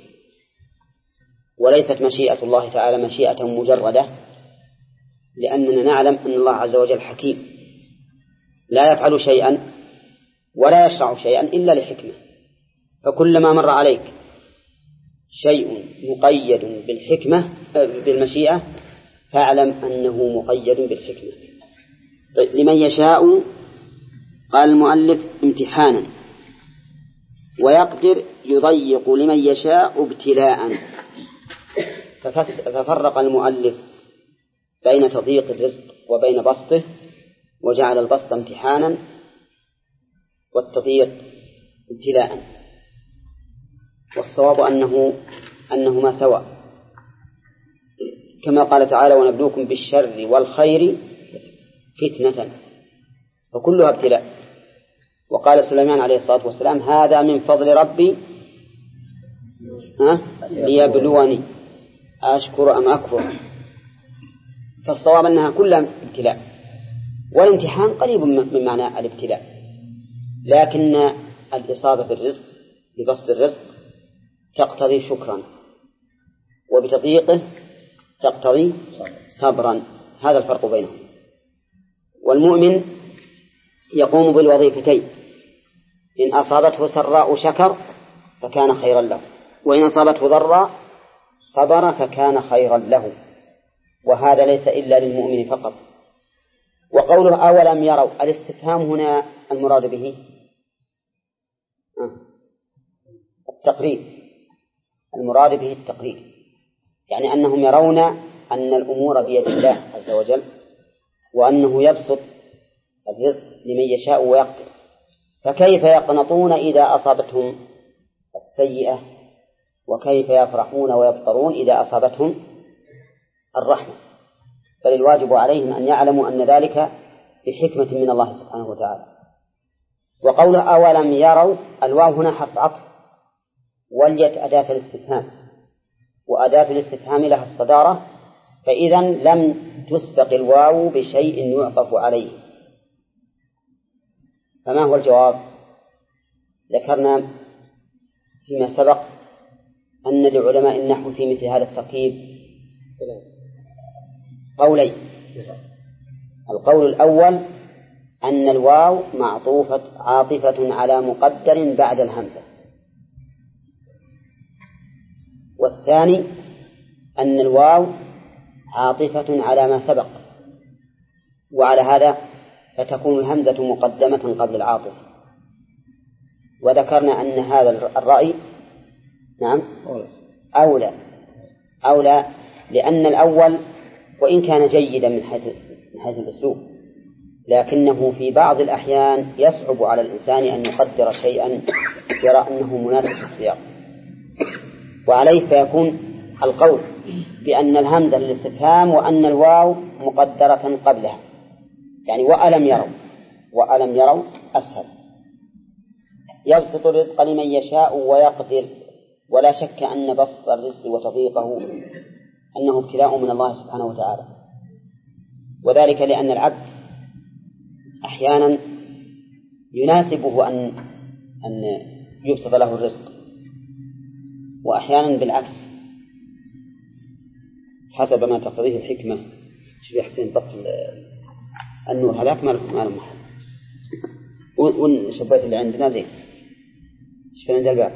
وليست مشيئة الله تعالى مشيئة مجردة، لأننا نعلم أن الله عز وجل حكيم لا يفعل شيئا ولا يشرع شيئا إلا لحكمة. فكلما مر عليك شيء مقيد بالحكمة بالمشيئة فاعلم أنه مقيد بالحكمة. طيب، لمن يشاء قال المؤلف امتحانا، ويقدر يضيق لمن يشاء ابتلاء. ففرق المؤلف بين تضييق الرزق وبين بسطه، وجعل البسط امتحانا والتضييق ابتلاء. والصواب أنهما سواء، كما قال تعالى: ونبلوكم بالشر والخير فتنة، فكلها ابتلاء. وقال سليمان عليه الصلاة والسلام: هذا من فضل ربي ليبلوني أشكر أم أكفر. فالصواب أنها كلها ابتلاء، والامتحان قريب من معنى الابتلاء، لكن الإصابة بالرزق ببسط الرزق تقتضي شكرا، وبتضييقه تقتضي صبرا. هذا الفرق بينهم. والمؤمن يقوم بالوظيفتين: إن أصابته سراء شكر فكان خيرا له، وإن أصابته ضراء صبر فكان خيرا له. وهذا ليس إلا للمؤمن فقط. وقوله أولم يروا، الاستفهام هنا المراد به التقرير، المراد به التقرير، يعني أنهم يرون أن الأمور بيد الله عز وجل، وأنه يبسط الرزق لمن يشاء ويقدر. فكيف يقنطون إذا أصابتهم السيئة، وكيف يفرحون ويبطرون إذا أصابتهم الرحمة، بل الواجب عليهم أن يعلموا أن ذلك بحكمة من الله سبحانه وتعالى. وقوله أولم يروا، الواو هنا حرف عطف، وليت أداة الاستفهام، وأداة الاستفهام لها الصدارة، فإذا لم تسبق الواو بشيء يعطف عليه. فما هو الجواب؟ ذكرنا فيما سبق أن لعلماء النحو في مثل هذا التركيب قولين. القول الأول أن الواو عاطفة على مقدر بعد الهمزة، والثاني أن الواو عاطفة على ما سبق، وعلى هذا فتكون الهمزة مقدمة قبل العاطفة. وذكرنا أن هذا الرأي نعم أولى لأن الأول وإن كان جيدا من حيث الأسلوب، لكنه في بعض الأحيان يصعب على الإنسان أن يقدر شيئا يرى أنه مناسب في السياق، وعليه فيكون القول بأن الهمزة للاستفهام وأن الواو مقدرة قبلها، يعني وألم يروا أسهل. يبسط الرزق لمن يشاء ويقدر، ولا شك أن بسط الرزق وتضييقه أنه ابتلاء من الله سبحانه وتعالى، وذلك لأن العبد أحيانا يناسبه أن يبسط له الرزق، وأحيانا بالعكس حسب ما تقتضيه الحكمة. شوف حسين طف النور هذاك ما له محل، والشبات اللي عندنا زين شوف عند الباب.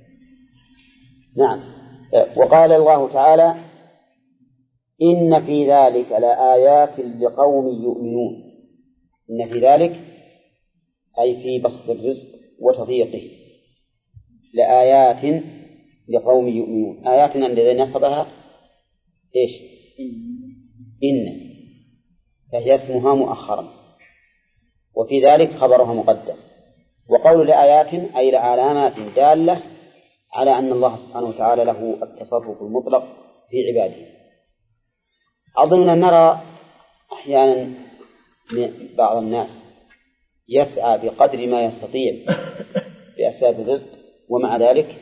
نعم. وقال الله تعالى إن في ذلك لآيات لقوم يؤمنون. إن في ذلك أي في بسط الرزق وتضييقه لآيات لقوم يؤمنون. آيات الذي نصبها إيش؟ إن، فهي اسمها مؤخرا، وفي ذلك خبرها مقدم. وقول لآيات أي لعلامات دالة على أن الله سبحانه وتعالى له التصرف المطلق في عباده. أظننا نرى أحيانا بعض الناس يسعى بقدر ما يستطيع بأسباب الرزق، ومع ذلك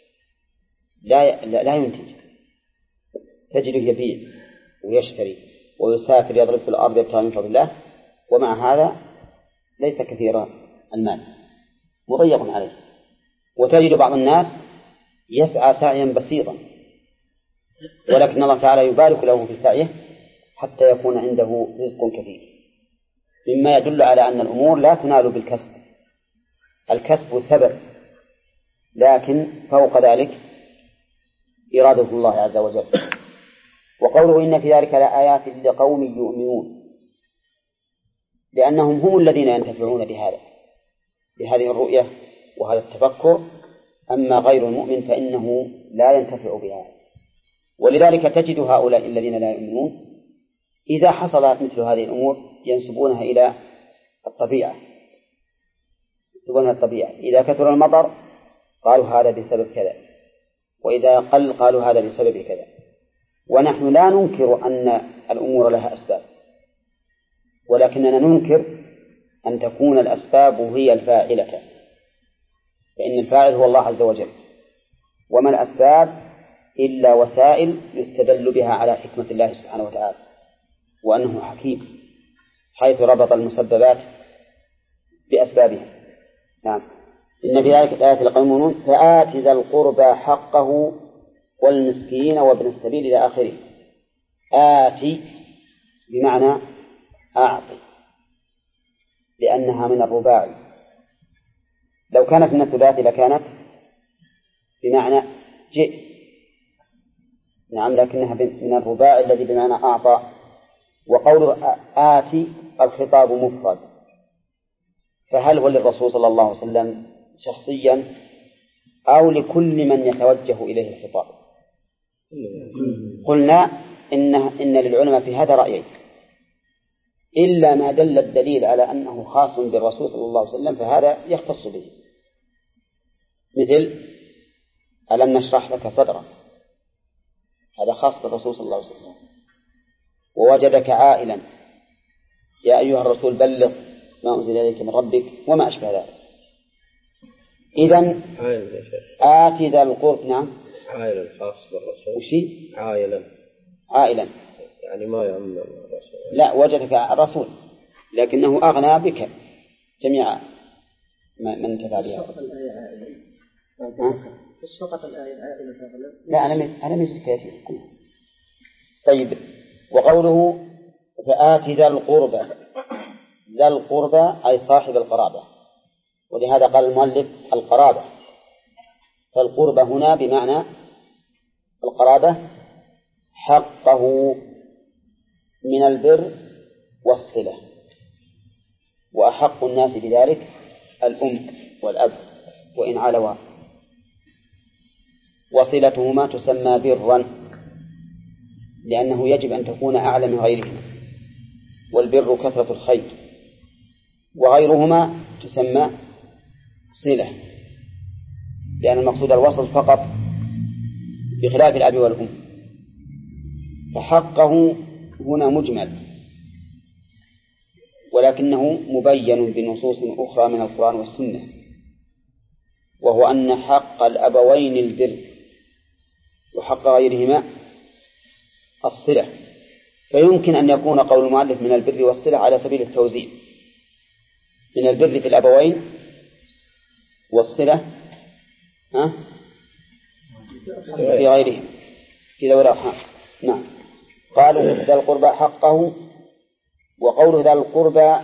لا ينتج. تجده يبيع ويشتري ويسافر يضرب في الأرض يبتغي من فضل الله، ومع هذا ليس كثير المال، مضيق عليه. وتجد بعض الناس يسعى سعيا بسيطا، ولكن الله تعالى يبارك له في سعيه حتى يكون عنده رزق كثير، مما يدل على أن الأمور لا تنال بالكسب. الكسب سبب، لكن فوق ذلك إرادة الله عز وجل. وقوله إن في ذلك لآيات لقوم يؤمنون، لأنهم هم الذين ينتفعون بهذه الرؤية وهذا التفكر، أما غير المؤمن فإنه لا ينتفع بها. ولذلك تجد هؤلاء الذين لا يؤمنون إذا حصلت مثل هذه الأمور ينسبونها إلى الطبيعة. إذا كثر المطر قالوا هذا بسبب كذا، وإذا قل قالوا هذا بسبب كذا. ونحن لا ننكر أن الأمور لها أسباب، ولكننا ننكر أن تكون الأسباب هي الفاعلة، فإن الفاعل هو الله عز وجل، وما الأسباب إلا وسائل يستدل بها على حكمة الله سبحانه وتعالى، وأنه حكيم حيث ربط المسببات بأسبابها. نعم. إن في ذلك آيات لقوم يؤمنون فآت ذا القربى حقه والمسكين وابن السبيل إلى آخره. آتي بمعنى أعطي، لأنها من الرباعي. لو كانت من الثلاثي لكانت بمعنى جئ. نعم، لكنها من الرباعي الذي بمعنى أعطى. وقوله آتي الخطاب مفرد، فهل هو للرسول صلى الله عليه وسلم شخصيا أو لكل من يتوجه إليه الخطاب؟ قلنا إن للعلماء في هذا رأيين، إلا ما دل الدليل على أنه خاص بالرسول صلى الله عليه وسلم فهذا يختص به، مثل ألم نشرح لك صدرك، هذا خاص بالرسول صلى الله عليه وسلم. ووجدك عائلا يا أيها الرسول بلغ ما أنزل إليك من ربك وما أشبه ذلك. إذن آت ذا القرب. نعم عائلا خاص بالرسول. وشي عائلا يعني ما يهم الرسول. لا وجدك الرسول لكنه أغنى بك جميع من انتفع بها. سقط الآية عائلا. لا أنا مزل كثير. طيب وقوله فآت ذا القربى أي صاحب القرابة، ولهذا قال المؤلف القرابة، فالقربة هنا بمعنى القرابة حقه من البر والصلة، وأحق الناس بذلك الأم والأب وإن علوا، وصلتهما تسمى برا لأنه يجب أن تكون أعلى من غيرهما، والبر كثرة الخير، وغيرهما تسمى صلة لأن المقصود الوصل فقط بخلاف الأب والأم. فحقه هنا مجمل ولكنه مبين بنصوص أخرى من القرآن والسنة، وهو أن حق الأبوين البر وحق غيرهما الصلة، فيمكن أن يكون قول المؤلف من البر والصلة على سبيل التوزيع، من البر في الأبوين والصلة في غيرهم في ذوي الأرحام. نعم. قالوا ذا القربى حقه، وقوله ذا القربى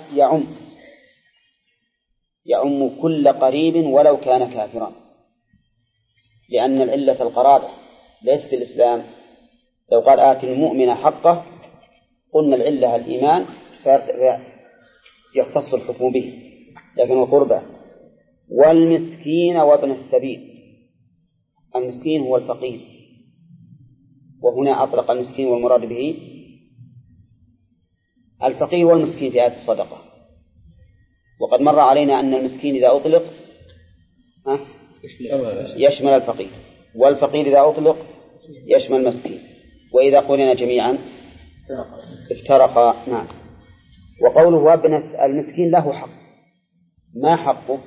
يعم كل قريب ولو كان كافرا، لأن العلة القرابة ليس في الإسلام. لو قال آت المؤمن حقه قلنا العلة الإيمان يختص الحكم به، لكن القربى والمسكين وابن السبيل. المسكين هو الفقير، وهنا أطلق المسكين والمراد به الفقير والمسكين في آية الصدقة، وقد مر علينا أن المسكين إذا أطلق يشمل الفقير، والفقير إذا أطلق يشمل المسكين، وإذا قلنا جميعا افترقا. نعم. وقوله وابن المسكين له حق، ما حقه؟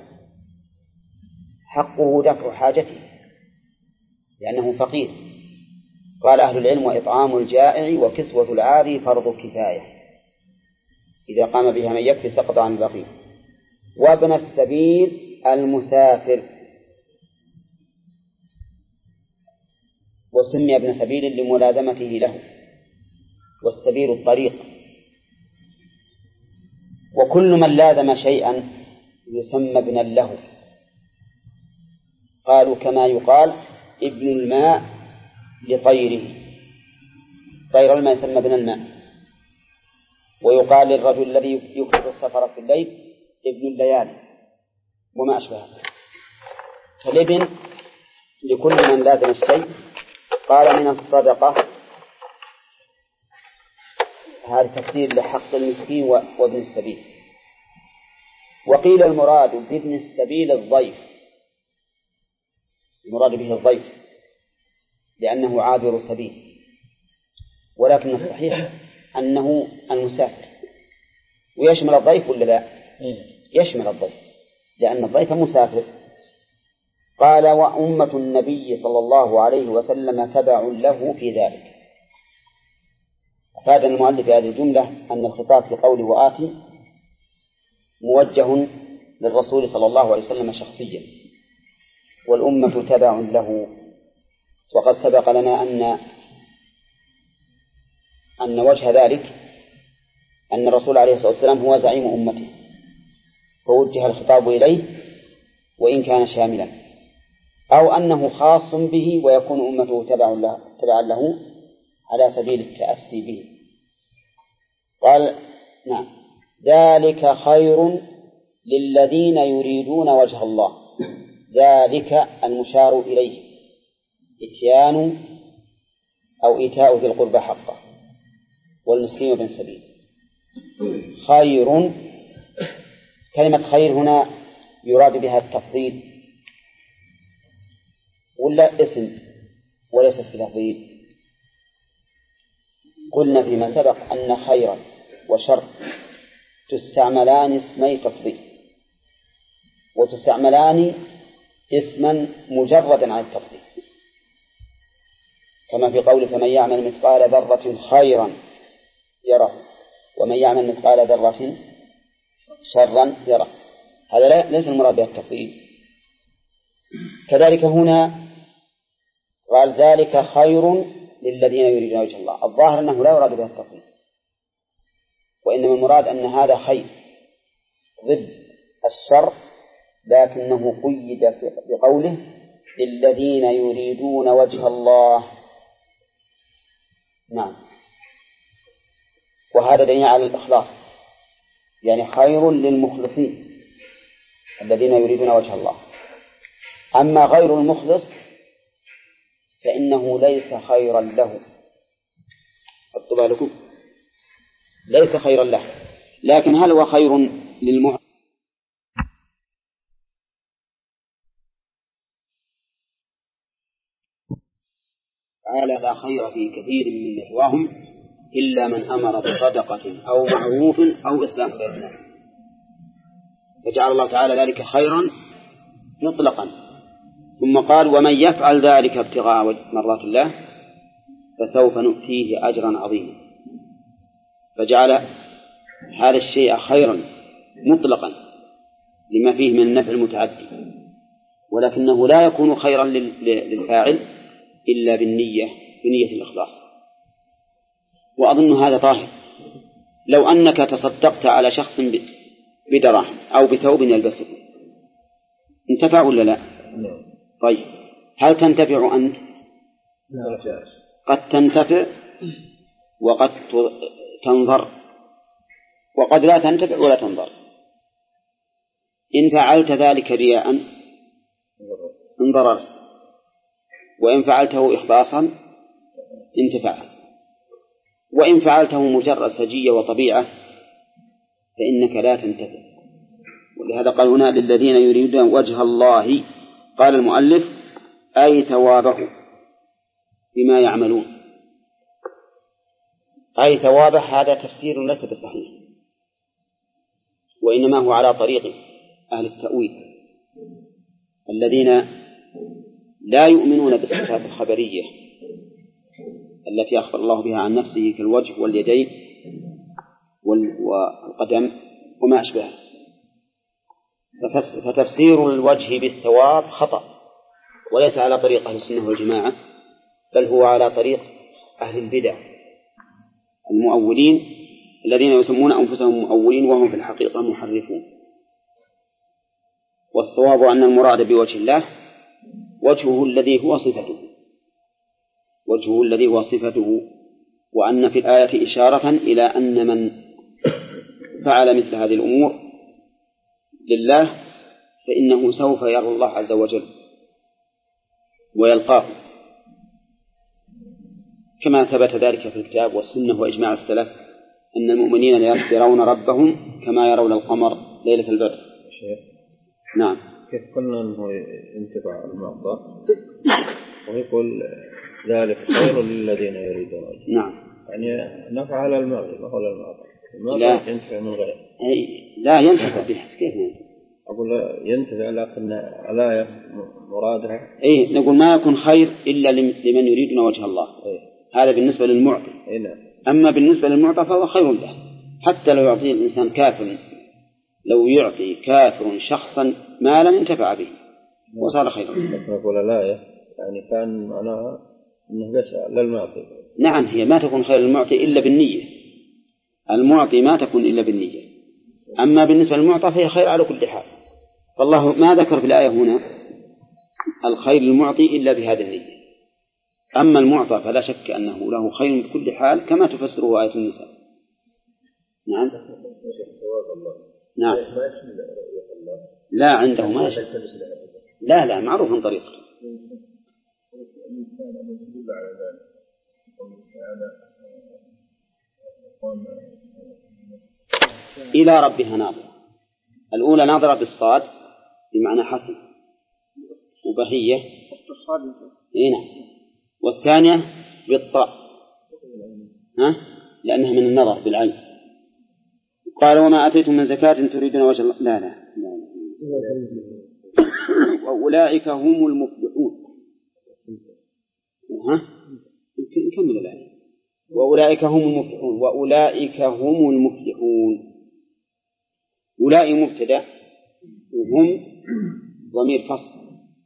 حقه دفع حاجته لأنه فقير. قال أهل العلم وإطعام الجائع وكسوة العاري فرض كفاية، إذا قام بها من يكفي سقط عن البقية. وابن السبيل المسافر، وسمي ابن سبيل لملازمته له، والسبيل الطريق، وكل من لازم شيئا يسمى ابنا له. قالوا كما يقال ابن الماء لطيره، طير الماء يسمى ابن الماء، ويقال للرجل الذي يكثر السفر في الليل ابن الليالي وما أشبه. فالابن لكل من لازم الشيء. قال من الصدقة، هذا تفسير لحق المسكين وابن السبيل. وقيل المراد بابن السبيل الضيف، المراد به الضيف لأنه عابر سبيل، ولكن الصحيح أنه المسافر، ويشمل الضيف ولا لا؟ يشمل الضيف لأن الضيف مسافر. قال وأمة النبي صلى الله عليه وسلم تبع له في ذلك. أفاد المؤلف هذه الجملة أن الخطاب في قوله وآتي موجه للرسول صلى الله عليه وسلم شخصيا، والأمة تبع له. وقد سبق لنا أن وجه ذلك أن الرسول عليه الصلاة والسلام هو زعيم أمته، فوجه الخطاب إليه وإن كان شاملا، أو أنه خاص به ويكون أمته تبعا له على سبيل التأسي به. قال نعم ذلك خير للذين يريدون وجه الله. ذلك المشار إليه إتيان أو إيتاء ذي القربى حقه والمسكين وابن السبيل. خير، كلمة خير هنا يراد بها التفضيل ولا اسم وليس التفضيل؟ قلنا فيما سبق أن خيرا وشر تستعملان اسمي تفضيل، وتستعملان اسما مجردا عن التفضيل، كما في قوله فمن يعمل مثقال ذرة خيرا يره ومن يعمل مثقال ذرة شرا يره. هذا ليس المراد به التفضيل. كذلك هنا قال ذلك خير للذين يريدون وجه الله. الظاهر أنه لا يراد به التفضيل، وإنما المراد أن هذا خير ضد الشر، لكنه قيد بقوله للذين يريدون وجه الله. نعم، وهذا دليل على الإخلاص، يعني خير للمخلصين الذين يريدون وجه الله. أما غير المخلص فإنه ليس خيرا له، حطوا بالكم، ليس خيرا له. لكن هل هو خير للمعتقد؟ تعالى لا خير في كثير من نجواهم إلا من أمر بصدقة أو معروف أو إصلاح بين الناس، فجعل الله تعالى ذلك خيرا مطلقا. ثم قال ومن يفعل ذلك ابتغاء مرضات الله فسوف نؤتيه أجرا عظيما، فجعل هذا الشيء خيرا مطلقا لما فيه من النفع المتعدي، ولكنه لا يكون خيرا للفاعل إلا بنية الإخلاص. وأظن هذا طاهر. لو أنك تصدقت على شخص بدراهم أو بثوب يلبسه انتفع ولا لا؟ طيب هل تنتفع أنت؟ قد تنتفع وقد تنظر، وقد لا تنتفع ولا تنظر. إن فعلت ذلك رياء انضررت، وإن فعلته إخلاصا انتفع، وإن فعلته مجرد سجية وطبيعة فإنك لا تنتفع. ولهذا قال هنا للذين يريدون وجه الله، قال المؤلف أي ثوابه بما يعملون، أي ثوابه. هذا تفسير ليس بصحيح، وإنما هو على طريق أهل التأويل الذين لا يؤمنون بالصفات الخبرية التي أخبر الله بها عن نفسه كالوجه واليدين والقدم وما أشبه. فتفسير الوجه بالثواب خطأ، وليس على طريق أهل السنة والجماعة، بل هو على طريق أهل البدع المؤولين الذين يسمون أنفسهم مؤولين وهم في الحقيقة محرفون. والصواب أن المراد بوجه الله وجهه الذي هو صفته، وأن في الآية إشارة إلى أن من فعل مثل هذه الأمور لله فإنه سوف يرى الله عز وجل ويلقاه، كما ثبت ذلك في الكتاب والسنة وإجماع السلف أن المؤمنين يرون ربهم كما يرون القمر ليلة البدر. نعم. كيف قلنا أنه ينتفع المعطى ويقول ذلك خير للذين يريدون. نعم. يعني نفع على المعطى ما هو المعطى. لا ينتفع من غير. لا ينتفع به. كيف أقول ينتفع لكن الآية مرادها. نقول ما يكون خير إلا لمن يريدون وجه الله. هذا بالنسبة للمعطي. نعم. أما بالنسبة للمعطى فهو خير له، حتى لو يعطي الإنسان كافر، لو يعطي كافر شخصا مالا انتفع به وصار خيرا. نقول الآية يعني كان معناها أنه بس للمعطي. نعم، هي ما تكون خير للمعطي إلا بالنية. المعطي ما تكون إلا بالنية. أما بالنسبة للمعطى فهي خير على كل حال. فالله ما ذكر في الآية هنا الخير للمعطي إلا بهذه النية. أما المعطى فلا شك أنه له خير بكل حال كما تفسره آية النساء. نعم. نعم. لا عنده ما يشاء. لا معروف من طريقه. إلى ربها ناظرة. الأولى ناظرة بالصاد بمعنى حسن وبهية. نعم. والثانية بالطاء لأنها من النظر بالعين. قال وما آتيتم من زكاة تريدون وجه الله لا وأولئك هم المفلحون. نكمل الآية. وأولئك هم المفلحون وأولئك هم المفلحون. أولئك مبتدأ وهم ضمير فصل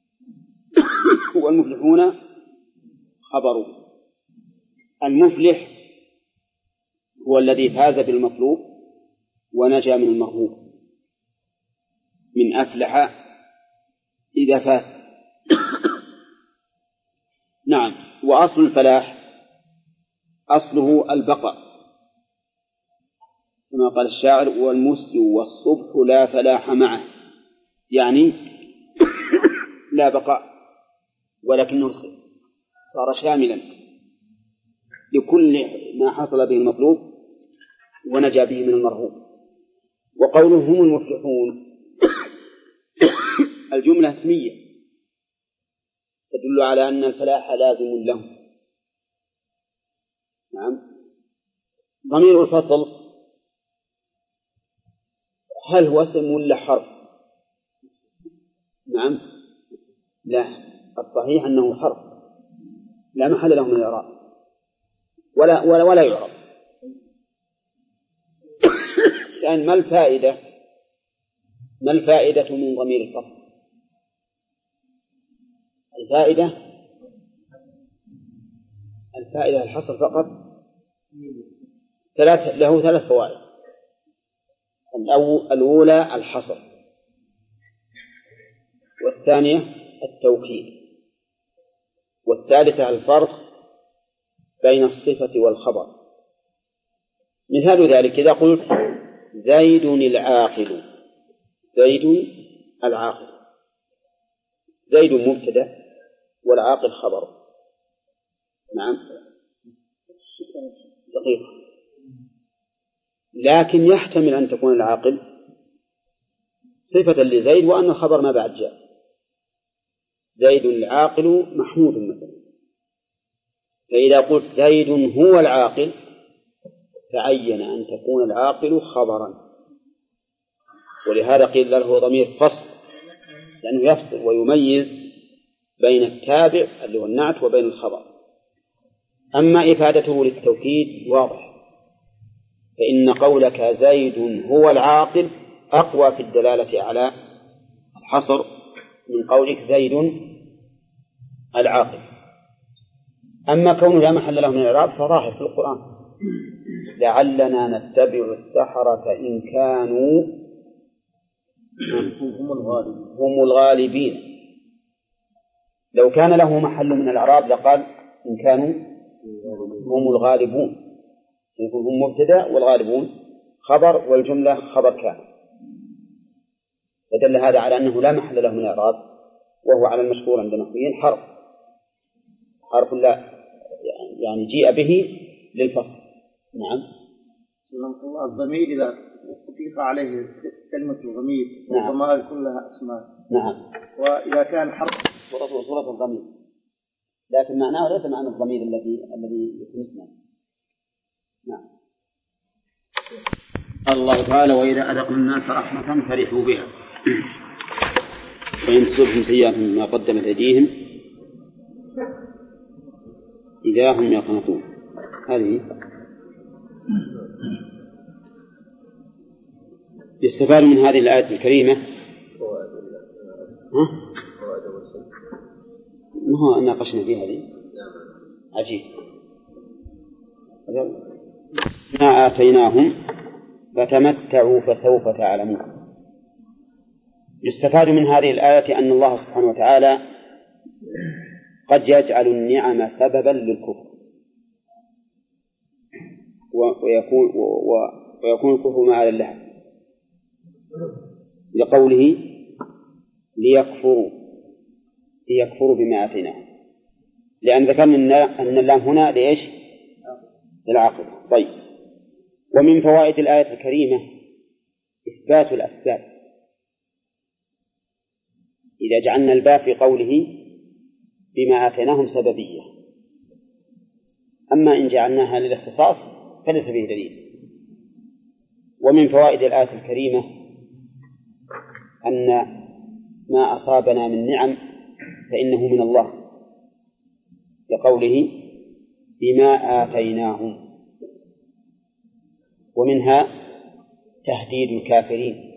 والمفلحون خبر. المفلح هو الذي فاز بالمطلوب ونجا من المرهوب، من أفلح إذا فاز. نعم. وأصل الفلاح أصله البقاء كما قال الشاعر والمسي والصبح لا فلاح معه، يعني لا بقاء، ولكنه صار شاملا لكل ما حصل به المطلوب ونجا به من المرهوب. وقوله هم المفلحون الجملة اسمية تدل على أن الفلاح لازم لهم. نعم. ضمير الفصل هل هو اسم ولا حرف؟ نعم. لا، الصحيح أنه حرف لا محل له من الإعراب ولا يعرب. يعني ما الفائدة من ضمير الفصل؟ الفائدة الحصر فقط. له ثلاث فوائد. الأولى الحصر، والثانية التوكيد، والثالثة الفرق بين الصفة والخبر. مثال ذلك إذا قلت زيد العاقل، زيد العاقل، زيد مبتدأ والعاقل خبر. نعم دقيق. لكن يحتمل أن تكون العاقل صفة لزيد وأن الخبر ما بعد جاء. زيد العاقل محمود مثلا، فإذا قلت زيد هو العاقل تعين أن تكون العاقل خبرا، ولهذا قيل له ضمير فصل لأنه يفصل ويميز بين التابع اللي هو النعت وبين الخبر. أما إفادته للتوكيد واضح، فإن قولك زيد هو العاقل أقوى في الدلالة على الحصر من قولك زيد العاقل. أما كونه لا محل له من الإعراب فظاهر في القرآن لعلنا نتبع السحرة إن كانوا هم الغالبين. لو كان له محل من الإعراب لقال إن كانوا هم الغالبون، يكون هم مبتدأ والغالبون خبر والجملة خبر كان، فدل هذا على أنه لا محل له من الإعراب، وهو على المشهور عند النحويين حرف لا يعني جيء به للفصل. نعم. الله الضمير إذا أضيف عليه كلمة الضمير والضمائر كلها أسماء. نعم. وإذا كان حرف صورة الضمير، لكن معناه ليس معنى الضمير الذي يكون اسما. نعم. الله تعالى وإذا أذقنا الناس رحمة فرحوا بها وإن تصبهم سيئة ما قدمت أيديهم إذا هم يقنطون. هذه يستفاد من هذه الآية الكريمة ما هو ناقشنا في هذه عجيب ما آتيناهم فتمتعوا فسوف تعلمون. يستفاد من هذه الآية أن الله سبحانه وتعالى قد يجعل النعم سببا للكفر ويكون الكفر مآلا لها، لقوله ليكفروا بما آتيناهم، لأن ذكرنا أن اللام هنا لإيش؟ للعاقبة. طيب. ومن فوائد الآية الكريمة إثبات الأسباب. إذا جعلنا الباء في قوله بما آتيناهم سببية، أما إن جعلناها للاختصاص فليس فيه دليل. ومن فوائد الآية الكريمة أن ما أصابنا من نعم فإنه من الله، لقوله بما آتيناهم، ومنها تهديد الكافرين،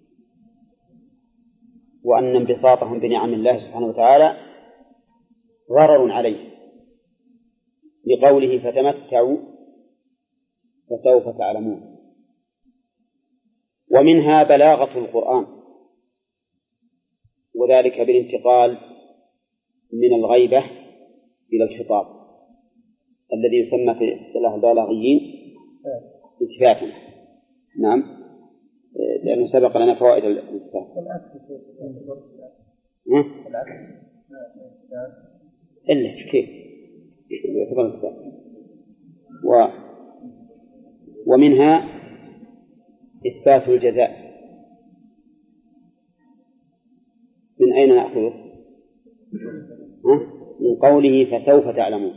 وأن انبساطهم بنعم الله سبحانه وتعالى ضرر عليه، لقوله فتمتعوا فسوف تعلمون. ومنها بلاغة القرآن، وذلك بالانتقال من الغيبة إلى الخطاب الذي يسمى في اصطلاح البلاغيين التفاتا. نعم، لأنه سبق لنا فوائد الالتفات. إلا كيف يعتبر التفات. ومنها إثبات الجزاء. من أين نأخذه؟ من قوله فسوف تعلمون.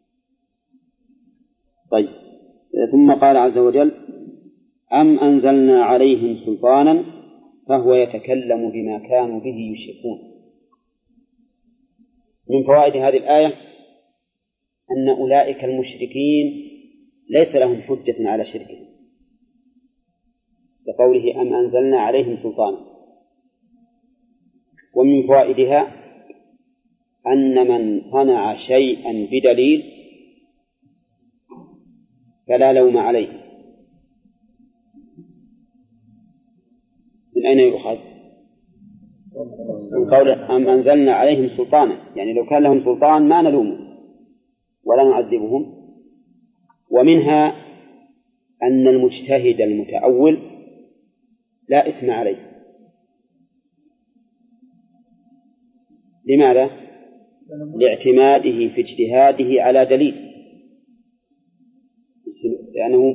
طيب، ثم قال عز وجل أم أنزلنا عليهم سلطانا فهو يتكلم بما كانوا به يشركون. من فوائد هذه الآية أن أولئك المشركين ليس لهم حجة على شركهم، لقوله أم أنزلنا عليهم سلطانا. ومن فوائدها أن من صنع شيئا بدليل فلا لوم عليه. من أين يؤخذ؟ من قول أم أنزلنا عليهم سلطانا، يعني لو كان لهم سلطان ما نلومهم ولا نعذبهم. ومنها أن المجتهد المتأول لا إثم عليه. لماذا؟ لاعتماده في اجتهاده على دليل، لأنه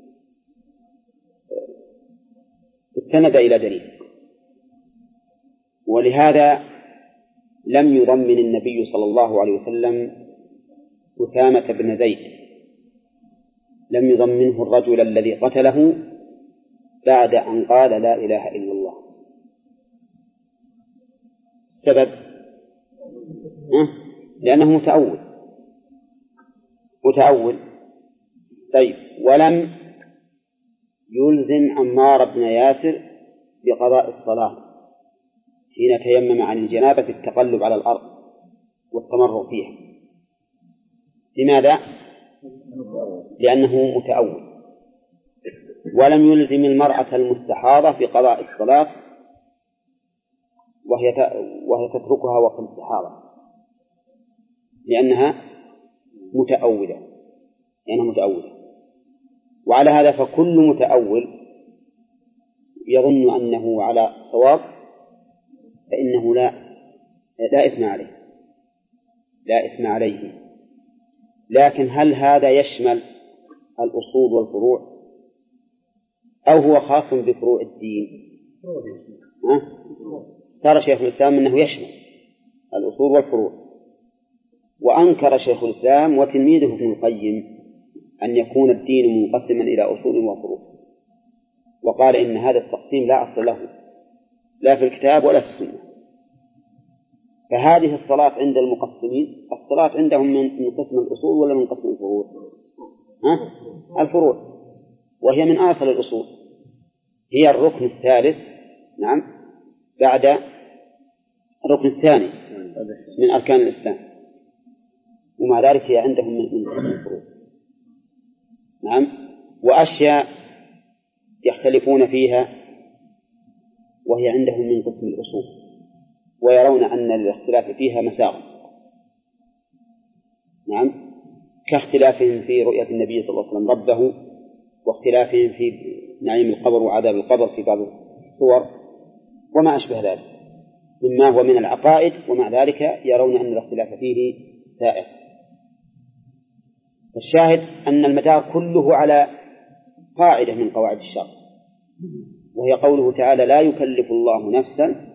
استند إلى دليل. ولهذا لم يضمن النبي صلى الله عليه وسلم أسامة بن زيد، لم يضمنه الرجل الذي قتله بعد أن قال لا إله إلا الله. السبب لأنه متأول. طيب، ولم يلزم عمار بن ياسر بقضاء الصلاة حين تيمم عن الجنابة في التقلب على الأرض والتمرغ فيها. لماذا؟ لأنه متأول. ولم يلزم المرأة المستحاضة بقضاء الصلاة وهي تتركها وقت الاستحاضة لأنها متأولة. وعلى هذا فكل متأول يظن أنه على صواب فإنه لا إثم عليه. لكن هل هذا يشمل الأصول والفروع أو هو خاص بفروع الدين؟ ترى شيخ الإسلام أنه يشمل الأصول والفروع، وأنكر شيخ الإسلام وتلميذه ابن القيم أن يكون الدين منقسما إلى أصول وفروع، وقال إن هذا التقسيم لا أصل له لا في الكتاب ولا في السنة. فهذه الصلاة عند المقسمين الصلاة عندهم من قسم الأصول ولا من قسم الفروع؟ الفروع، وهي من أصل الأصول، هي الركن الثالث. نعم، بعد الركن الثاني من أركان الإسلام، ومع ذلك هي عندهم من قسم الفروع. نعم، وأشياء يختلفون فيها وهي عندهم من قسم الأصول، ويرون أن الاختلاف فيها مساغ. نعم، كاختلافهم في رؤية النبي صلى الله عليه وسلم ربه، واختلافهم في نعيم القبر وعذاب القبر في بعض الصور، وما أشبه ذلك مما هو من العقائد، ومع ذلك يرون أن الاختلاف فيه سائر. الشاهد أن المدار كله على قاعدة من قواعد الشرع، وهي قوله تعالى لا يكلف الله نفسا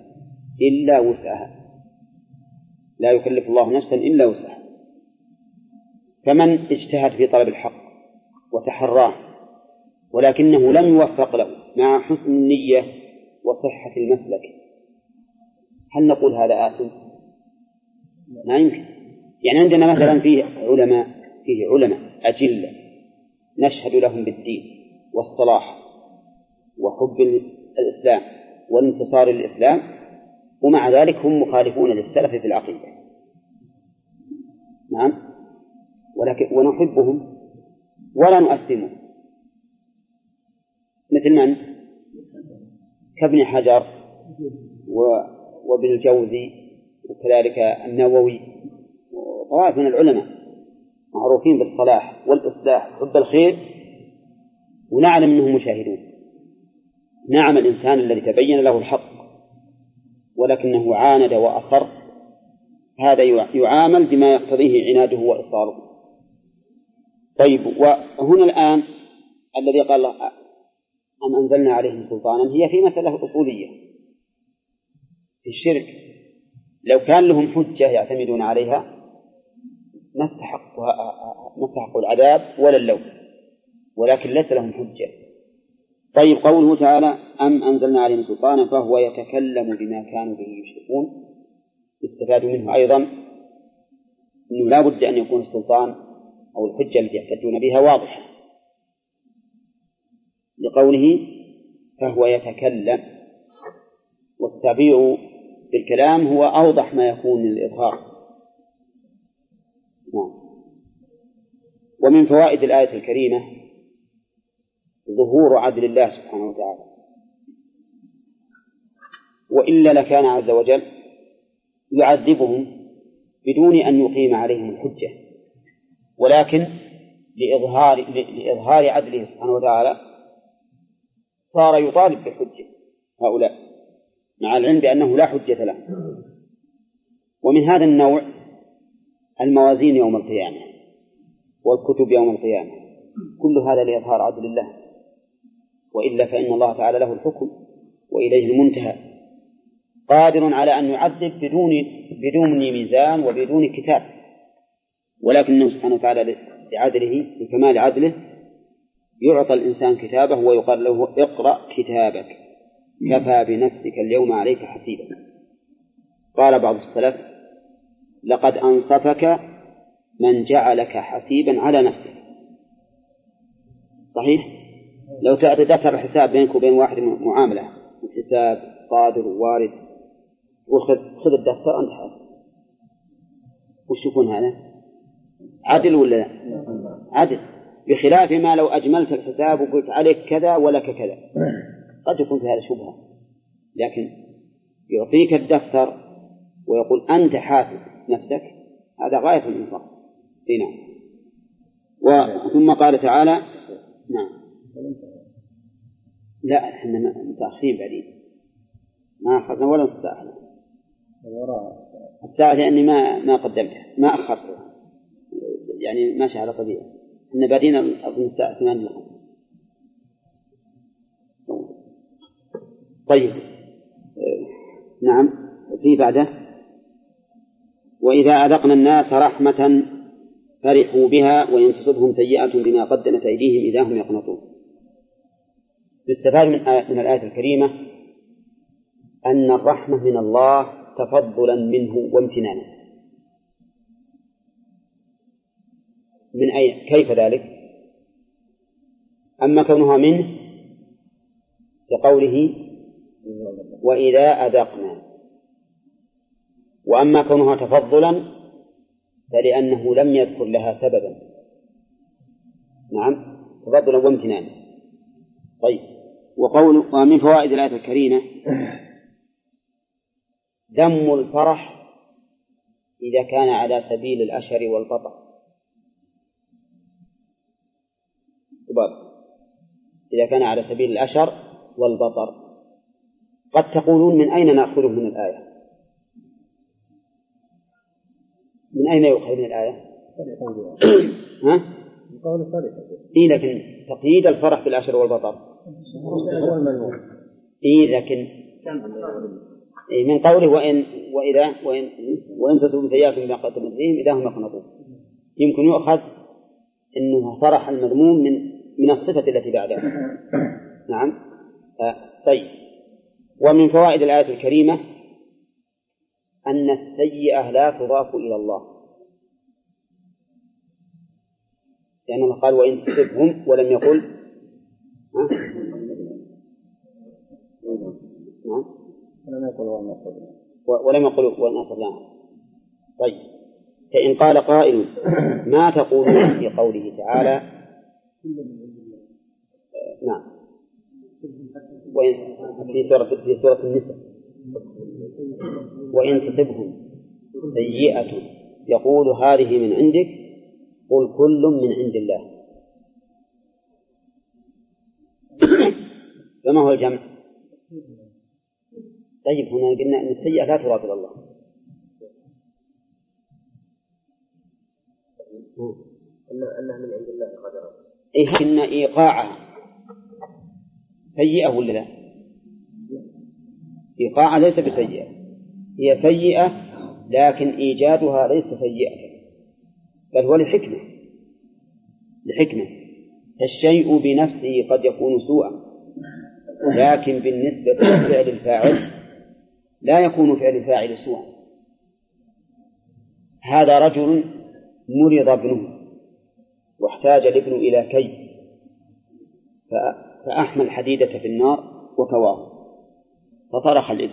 إلا وسعها. فمن اجتهد في طلب الحق وتحراه ولكنه لم يوفق له مع حسن النية وصحة المسلك، هل نقول هذا آثم؟ لا يمكن. يعني عندنا مثلا فيه علماء أجلة نشهد لهم بالدين والصلاح وحب الإسلام والانتصار للإسلام، ومع ذلك هم مخالفون للسلف في العقيدة. نعم، ونحبهم ولا نؤثمهم، مثل من؟ كابن حجر وابن الجوزي وكذلك النووي وطوائف من العلماء معروفين بالصلاح والإصلاح وحب الخير، ونعلم أنهم مشاهدون. نعم، الإنسان الذي تبين له الحق ولكنه عاند وأصر، هذا يعامل بما يقتضيه عناده وإصراره. طيب، وهنا الآن الذي قال أم أنزلنا عليهم سلطانا هي في مسألة أصولية في الشرك. لو كان لهم حجة يعتمدون عليها ما استحقوا العذاب ولا اللوم، ولكن ليس لهم حجة. طيب، قوله تعالى أم أنزلنا عليهم سلطانا فهو يتكلم بما كانوا به يشركون، يستفاد منه أيضا أنه لا بد أن يكون السلطان أو الحجة التي يحتجون بها واضحة، لقوله فهو يتكلم، والتعبير بالكلام هو أوضح ما يكون للإظهار. ومن فوائد الآية الكريمة ظهور عدل الله سبحانه وتعالى، وإلا لكان عز وجل يعذبهم بدون أن يقيم عليهم الحجة، ولكن لإظهار عدله سبحانه وتعالى صار يطالب بالحجة هؤلاء مع العلم بأنه لا حجة له. ومن هذا النوع الموازين يوم القيامة والكتب يوم القيامة، كل هذا لإظهار عدل الله، وإلا فإن الله تعالى له الحكم وإليه المنتهى، قادر على أن يعذب بدون ميزان وبدون كتاب، ولكنه سبحانه وتعالى لعدله لكمال عدله يعطى الإنسان كتابه ويقال له اقرأ كتابك كفى بنفسك اليوم عليك حسيبا. قال بعض السلف لقد أنصفك من جعلك حسيبا على نفسك. صحيح؟ لو تعطي دفتر الحساب بينك وبين واحد معاملة الحساب صادر ووارد، وخذ الدفتر أنت حاسب، وش يكون هذا؟ عدل ولا لا؟ عدل، بخلاف ما لو أجملت الحساب وقلت عليك كذا ولك كذا، قد يكون في هذا شبهة، لكن يعطيك الدفتر ويقول أنت حاسب نفسك، هذا غاية الإنصاف. نعم. ثم قال تعالى نعم لا احنا متأخرين بعدين ما أخذنا ولا نستأخذنا الساعة لأني ما قدمتها ما أخرتها، يعني ماشي على طبيعة إن بعدين أظن الساعة 8 لهم. طيب نعم في بعده وإذا أذقنا الناس رحمة فرحوا بها وإن تصبهم سيئة بما قدمت أيديهم إذا هم يقنطون. يستفاد من الآية الكريمة أن الرحمة من الله تفضلا منه وامتنانا. من أي كيف ذلك؟ أما كونها منه لقوله وإذا أذقنا، وأما كونها تفضلا فلأنه لم يذكر لها سببا. نعم تفضلا وامتنانا. طيب ومن فوائد الآية الكريمة ذم الفرح إذا كان على سبيل الأشر والبطر. إذا كان على سبيل الأشر والبطر قد تقولون من أين نأخذه من الآية؟ من أين يؤخذ من الآية؟ ها؟ إيه لكن تقييد الفرح بالأشر والبطر إيه لكن من قوله وإن تصبوا سيئة بما قدمت أيديهم إذا هم يقنطون، يمكن يؤخذ أنه صرح المذموم من الصفة التي بعدها. نعم. طيب. ومن فوائد الآية الكريمة أن السيئة لا تضاف إلى الله، لأن الله قال وإن تصبهم ولم يقل ولم يقل وإن أصبناها. طيب. فإن قال قائل ما تقولون في قوله تعالى نعم في سورة النساء وإن تصبهم سيئة يقول هذه من عندك قل كل من عند الله. فما هو الجمع؟ طيب هنا قلنا أن السيئة لا تضاف إلى الله. أنها من عند الله قدرا. إن إيقاعها سيئة ولا لا؟ إيقاعها ليس بسيئة، هي سيئة لكن إيجادها ليس سيئة، بل هو لحكمة. الشيء بنفسه قد يكون سوءا، لكن بالنسبة لفعل الفاعل لا يكون فعل الفاعل سوءا. هذا رجل مرض ابنه واحتاج الابن إلى كي فأحمل الحديدة في النار وكواه فصرخ الابن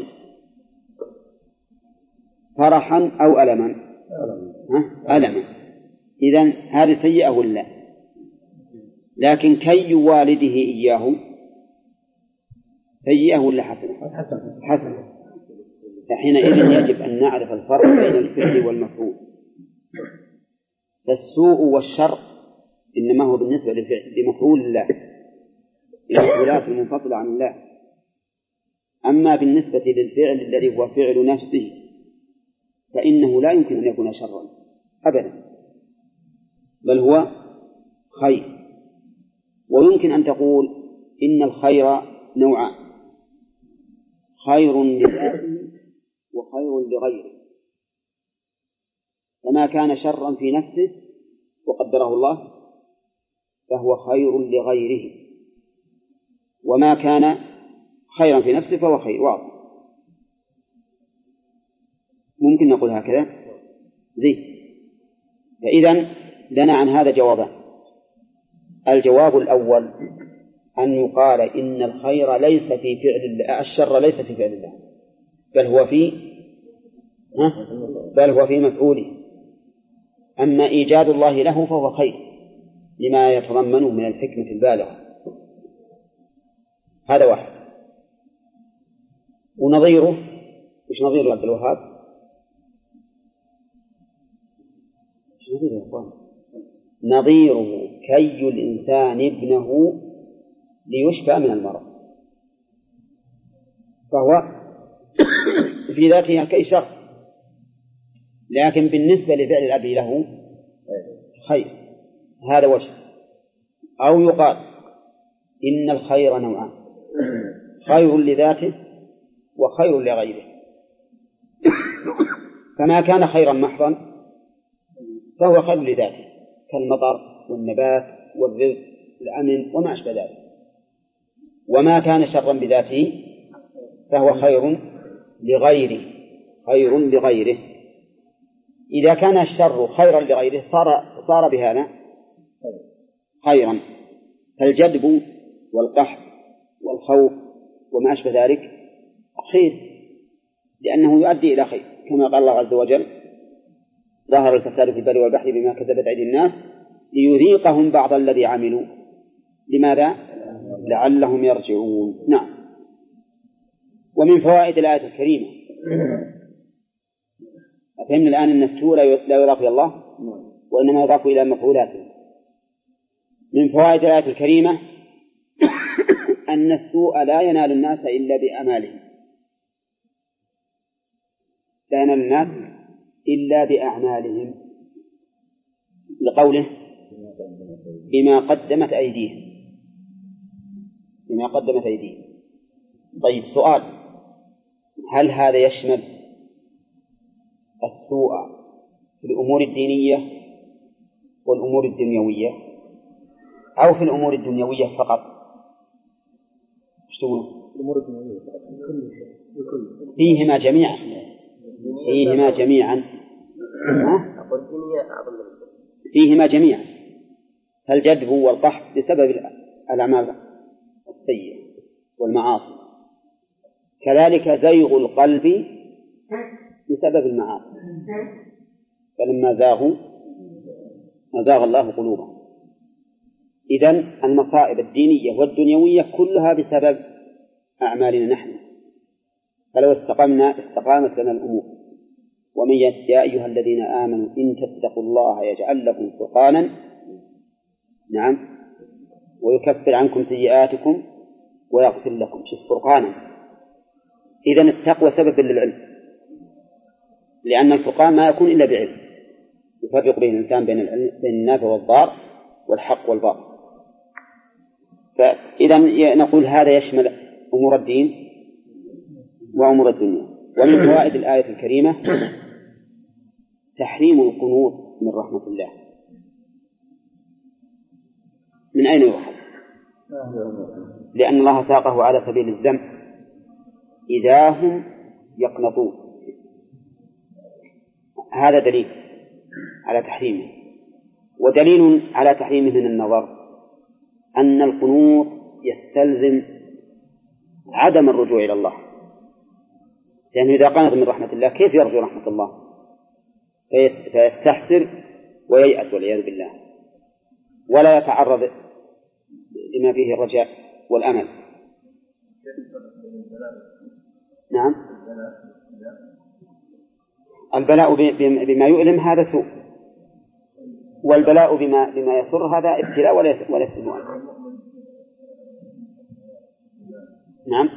فرحا أو ألما؟ ألما. إذن هذه سيئة ولا؟ لكن كي والده إياه سيئة ولا حسنة؟ فحينئذ يجب أن نعرف الفرق بين الفعل والمفعول. فالسوء والشر إنما هو بالنسبة لمفعول الله، المفعولات المنفصلة عن الله. أما بالنسبة للفعل الذي هو فعل نفسه فإنه لا يمكن أن يكون شرا أبدا، بل هو خير. ويمكن أن تقول إن الخير نوعان، خير لذاته وخير لغيره. فما كان شرا في نفسه وقدره الله فهو خير لغيره، وما كان خيرا في نفسه فهو خير. واضح؟ ممكن نقول هكذا زي. فإذن لنا عن هذا جوابان. الجواب الأول أن يقال إن الخير ليس في فعل الله، الشر ليس في فعل الله، بل هو في مفعوله. أما إيجاد الله له فهو خير لما يتضمنه من الحكمة البالغة. هذا واحد. ونظيره إيش نظيره عبد الوهاب؟ إيش نظيره يا أخوان؟ نظيره كي الإنسان ابنه ليشفى من المرض، فهو في ذاته كي شر، لكن بالنسبة لفعل الأب له خير. هذا وجه. أو يقال إن الخير نوعان، خير لذاته وخير لغيره. فما كان خيرا محضا فهو خير لذاته كالمطر والنبات والرزق الأمن وما أشبه ذلك. وما كان شرا بذاته فهو خير لغيره. إذا كان الشر خيرا لغيره صار بهذا خيرا، فالجدب والقحط والخوف وما أشبه ذلك خير، لأنه يؤدي إلى خير، كما قال الله عز وجل ظهر الفساد في البر والبحر بما كسبت أيدي الناس ليذيقهم بعض الذي عملوا. لماذا؟ لعلهم يرجعون. نعم. ومن فوائد الآية الكريمة فهمنا الآن أن السوء لا يضاف إلى الله وإنما يضاف إلى مفعولاته. من فوائد الآية الكريمة أن السوء لا ينال الناس إلا بأعمالهم، لا ينال الناس إلا بأعمالهم، لقوله بما قدمت أيديهم. طيب سؤال: هل هذا يشمل السوء في الأمور الدينية والأمور الدنيوية أو في الأمور الدنيوية فقط؟ الأمور الدنيوية فيهما جميعا. فيهما جميعا. فالجدب والقحط بسبب الأعمال السيئة والمعاصي، كذلك زيغ القلب بسبب المعاصي، فلما زاغوا أزاغ الله قلوبهم. إذن المصائب الدينية والدنيوية كلها بسبب أعمالنا نحن، فلو استقامت لنا الأمور. ومن يا أيها الذين آمنوا إن تتقوا الله يجعل لكم فرقانا، نعم، ويكفر عنكم سيئاتكم ويغفر لكم. شوف فرقانا، إذن التقوى سبب للعلم، لأن الفرقان ما يكون إلا بعلم يفرق به الإنسان بين النافع والضار والحق والباطل. فإذا نقول هذا يشمل أمور الدين وأمور الدنيا. ومن فوائد الآية الكريمة تحريم القنوط من رحمة الله. من أين يؤخذ؟ لأن الله ساقه على سبيل الذم إذا هم يقنطون، هذا دليل على تحريمه. ودليل على تحريمه من النظر أن القنوط يستلزم عدم الرجوع إلى الله، لأنه إذا قنط من رحمة الله كيف يرجو رحمة الله؟ فيستحسر وييأس والعياذ بالله، ولا يتعرض لما فيه الرجاء والأمل. نعم، البلاء بما يؤلم هذا سوء، والبلاء بما يسر هذا ابتلاء ولا سوء. نعم،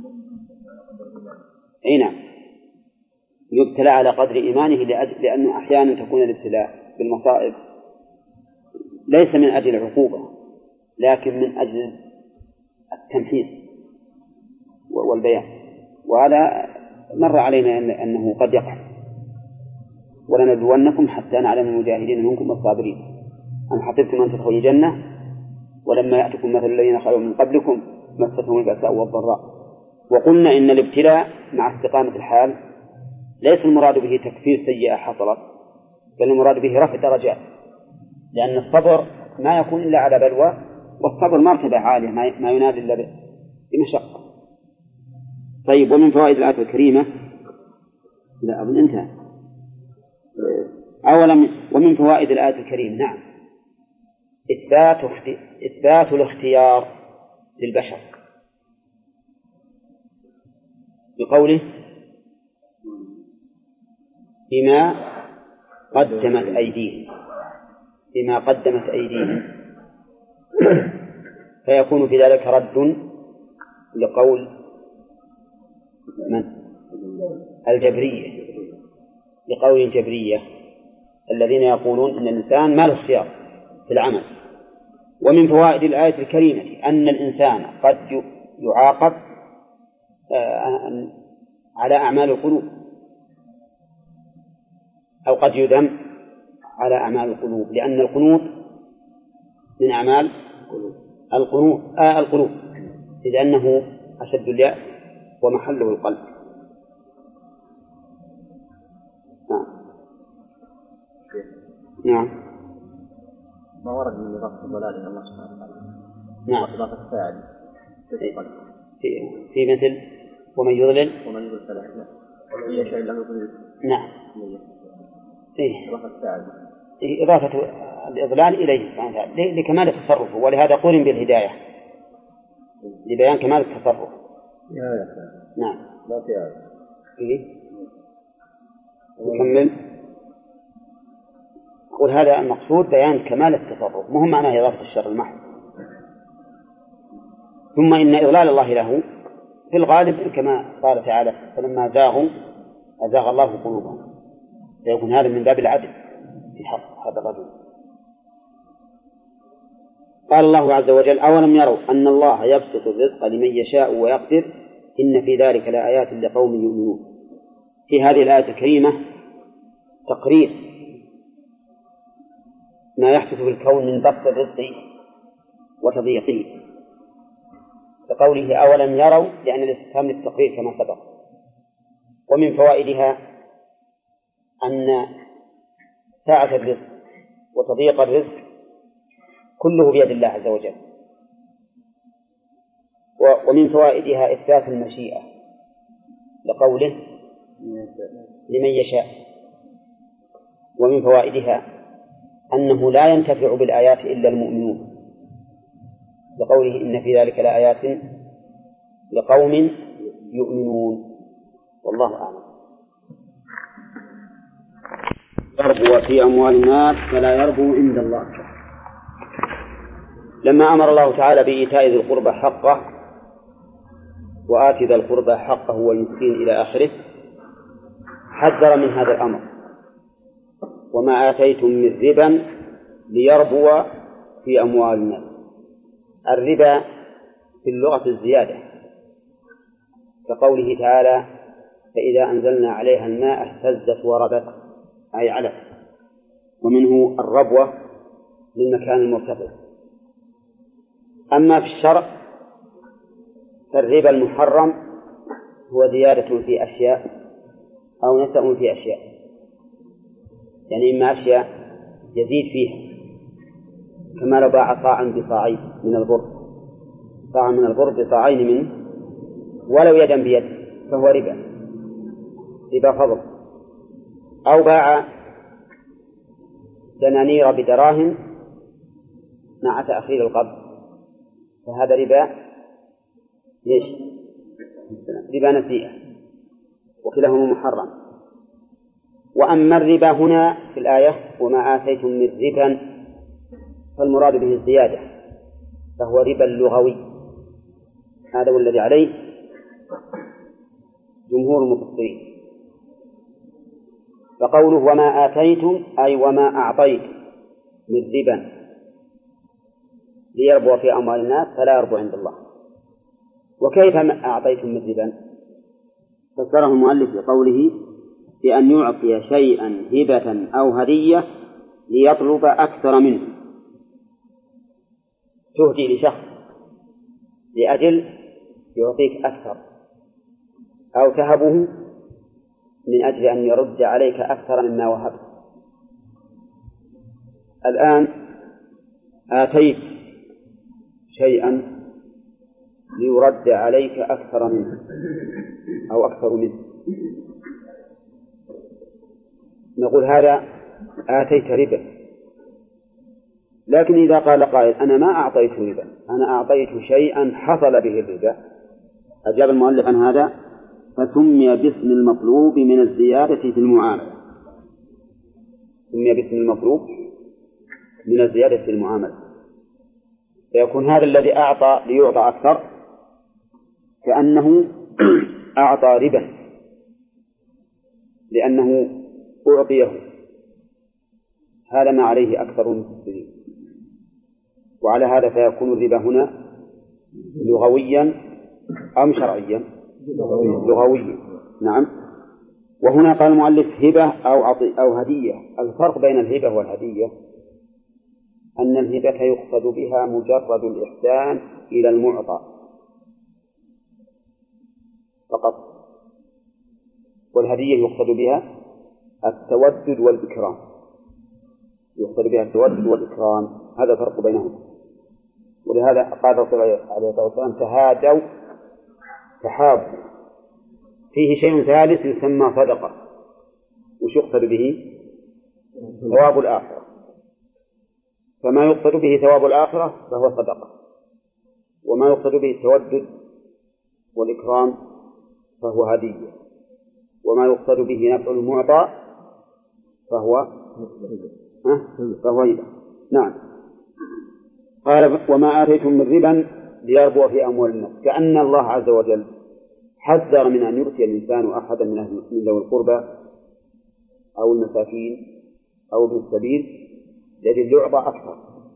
أي نعم، يبتلى على قدر إيمانه، لأنه أحيانا تكون الابتلاء بالمصائب ليس من أجل العقوبة لكن من أجل التمحيص والبيان، وهذا مر علينا أنه قد يقع. ولنبلونكم حتى نعلم المجاهدين منكم والصابرين أم حسبتم أن تدخلوا الجنة ولما يأتكم مثل الذين خلوا من قبلكم مستهم البأساء والضراء. وقلنا إن الابتلاء مع استقامة الحال ليس المراد به تكفير سيئة حصلت، بل المراد به رفع درجات، لأن الصبر ما يكون إلا على بلوى، والصبر مرتبة عالية ما ينال إلا بمشقة. طيب، ومن فوائد الآية الكريمة لا أظن انتهى. أولا، ومن فوائد الآية الكريمة نعم إثبات الاختيار للبشر بقوله بما قدمت أيديهم، فيكون في ذلك رد لقول من؟ الجبرية، لقول الجبرية الذين يقولون أن الإنسان ما له اختيار في العمل. ومن فوائد الآية الكريمة أن الإنسان قد يعاقب على أعمال القلوب، أو قد يذم على أعمال القلوب، لأن القنوط من أعمال القلوب، إذ أنه أشد اليأس ومحله القلب. نعم. ما ورد من إضافة الضلال إلى الله سبحانه وتعالى. نعم. إضافة فاعل في مثل ومن يضلل فلا يشاء الله يضلل. نعم. إضافة الإضلال إليه سبحانه وتعالى لكمال تصرفه، ولهذا قرن بالهداية لبيان كمال التصرف. نعم. لا في هذا. نكمل. أقول هذا المقصود بيان كمال التصرف، مهم معناه إضافة الشر المحض. ثم إن إضلال الله له في الغالب كما قال تعالى فلما زاغوا أزاغ الله قلوبهم، فيكون هذا من باب العدل في حق هذا الرجل. قال الله عز وجل أولم يروا أن الله يبسط الرزق لمن يشاء ويقدر إن في ذلك لآيات لقوم يؤمنون. في هذه الآية الكريمة تقرير ما يحدث في الكون من بسط الرزق وتضييقه، كقوله أولم يروا، لأن الاستفهام للتقرير كما سبق. ومن فوائدها أن سعة الرزق وتضييق الرزق كله بيد الله عز وجل. ومن فوائدها إثبات المشيئة لقوله لمن يشاء. ومن فوائدها أنه لا ينتفع بالآيات إلا المؤمنون، لقوله إن في ذلك لآيات لقوم يؤمنون. والله أعلم. يربو في أموال الناس فلا يربو عند الله. لما أمر الله تعالى بإيتاء ذي القربى حقه وآت ذا القربى حقه والمسكين إلى آخره، حذر من هذا الأمر: وما آتيتم من ربا ليربو في أموال الناس. الربا في اللغة الزيادة، كقوله تعالى: فإذا أنزلنا عليها الماء اهتزت وربت، أي علت. ومنه الربوة للمكان المرتفع. أما في الشرع فالربا المحرم هو زيادة في أشياء أو نسأ في أشياء، يعني إما أشياء يزيد فيها، كما لو باع صاعا بصاعين من البر، صاعا من البر بصاعين منه ولو يدا بيد، فهو ربا فضل. أو باع دنانير بدراهم مع تأخير القبض، فهذا ربا ليش؟ ربا نسيئة، وكلاهما محرم. وأما الربا هنا في الآية وما آتيتم من ربا فالمراد به الزيادة، فهو ربا لغوي. هذا هو الذي عليه جمهور المفسرين. فقوله وما آتيتم أي وما أعطيت من ربا ليربو في أموال الناس فلا يربو عند الله. وكيف أعطيتم من ربا؟ فسره المؤلف بقوله بأن يعطي شيئا هبة أو هدية ليطلب أكثر منه. تهدي لشخص لأجل يعطيك أكثر، أو تهبه من أجل أن يرد عليك أكثر مما وهبت. الآن آتيت شيئا ليرد عليك أكثر منه أو أكثر منه، نقول هذا آتيت ربا. لكن إذا قال قائل أنا ما أعطيت ربا، أنا أعطيت شيئا حصل به الربا، أجاب المؤلف عن هذا فسمي باسم المطلوب من الزيادة في المعاملة. سمي باسم المطلوب من الزيادة في المعاملة، فيكون هذا الذي أعطى ليعطى أكثر كأنه أعطى ربا لأنه أعطيه. هذا ما عليه أكثر المفسرين. وعلى هذا فيكون الربا هنا لغويا أم شرعيا؟ لغويا، نعم. وهنا قال المؤلف هبة أو هدية. الفرق بين الهبة والهدية أن الهبة يقصد بها مجرد الإحسان إلى المعطى فقط، والهدية يقصد بها التودد والإكرام، يقصد بها التودد والإكرام. هذا الفرق بينهم. ولهذا قال الرسول عليه الصلاة والسلام تهادوا تحابوا. فيه شيء ثالث يسمى صدقة، وش يقصد به؟ ثواب الآخرة. فما يقصد به ثواب الآخرة فهو صدقة، وما يقصد به التودد والإكرام فهو هدية، وما يقصد به نفع المعطى فهو هبة. نعم. قال وما آتيتم من ربا ليربو في أموال الناس، كأن الله عز وجل حذر من أن يؤتي الإنسان أحدا من ذوي القربى أو المساكين أو ابن السبيل لأجل يعطى أكثر.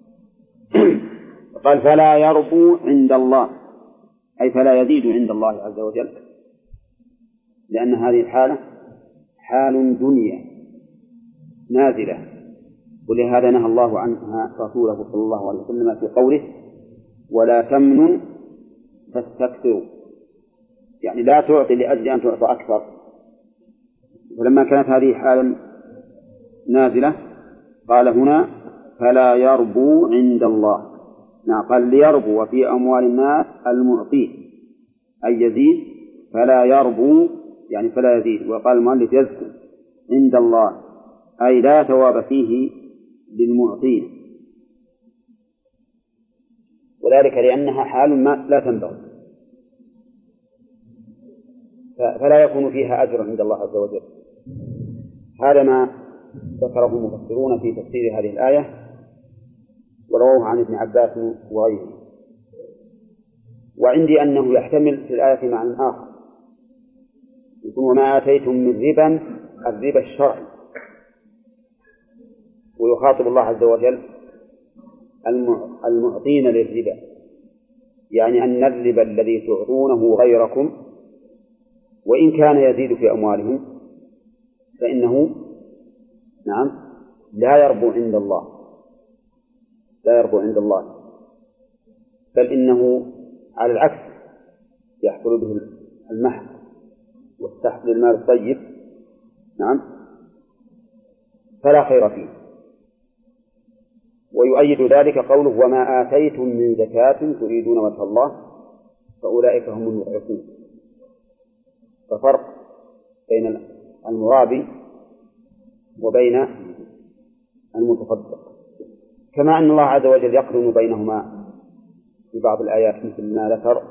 قال فلا يربو عند الله، أي فلا يزيد عند الله عز وجل، لأن هذه الحالة حال دنيا نازلة ولهذا نهى الله عنها رسوله صلى الله عليه وسلم في قوله ولا تمنن تستكثر، يعني لا تعطي لأجل أن تعطى أكثر. ولما كانت هذه حالا نازلة قال هنا فلا يربو عند الله. نعم قال ليربو في أموال الناس المعطيه أي يزيد، فلا يربو يعني فلا يزيد. وقال المؤلف يزكو عند الله أي لا ثواب فيه للمعطين، وذلك لأنها حال ما لا تنبغي، فلا يكون فيها أجر عند الله عز وجل. هذا ما ذكره المفسرون في تفسير هذه الآية، ورواه عن ابن عباس وغيره. وعندي أنه يحتمل في الآية معنى آخر، يقول وما آتيتم من ربا الربا الشرعي، ويخاطب الله عز وجل المعطين للربا، يعني أن الربا الذي تعطونه غيركم وإن كان يزيد في أموالهم فإنه نعم لا يربو عند الله، لا يربو عند الله، بل إنه على العكس يحصل به المحق والسحب للمال الطيب، نعم، فلا خير فيه. ويؤيد ذلك قوله وما آتيتم من زكاة تريدون وجه الله فأولئك هم المضعفون. ففرق بين المرابي وبين المتصدق، كما أن الله عز وجل يقرن بينهما في بعض الآيات مثل ما ذكر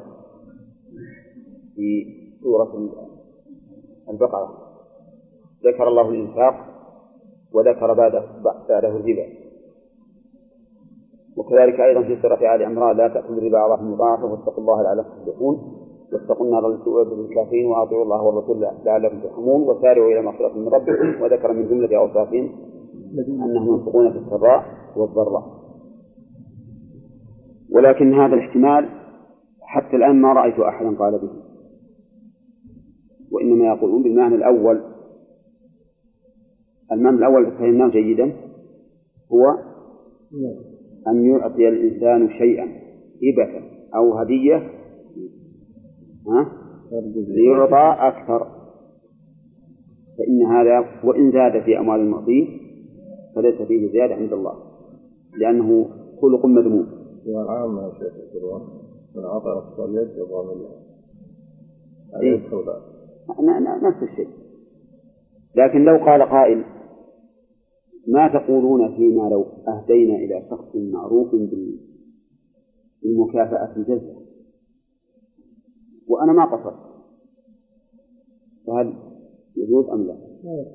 في سورة البقرة، ذكر الله الإنفاق وذكر بعده الربا، وكذلك أيضا في سورة آل عمران لا تأكلوا الربا أضعافا مضاعفة واتقوا الله لعلكم تفلحون واتقوا النار التي أعدت للكافرين وأطيعوا الله والرسول لعلكم ترحمون وسارعوا إلى مغفرة من ربكم. وذكر من جملة أوصافهم أنهم ينفقون في السراء والضراء. ولكن هذا الاحتمال حتى الآن ما رأيت أحدا قال به، وإنما يقولون بالمعنى الأول. المعنى الأول فهمناه جيدا، هو أن يعطي الإنسان شيئا هبة أو هدية ليعطى أكثر، فإن هذا وإن زاد في أموال المعطي فليس فيه زيادة عند الله، لأنه خلق مذموم. والعام يا شيخ القرآن من أعطى أكثر يد يضامن له نفس الشيء. لكن لو قال قائل ما تقولون فيما لو أهدينا إلى شخص معروف بالمكافأة الجزء وأنا ما قصرت، فهل يجوز أم لا؟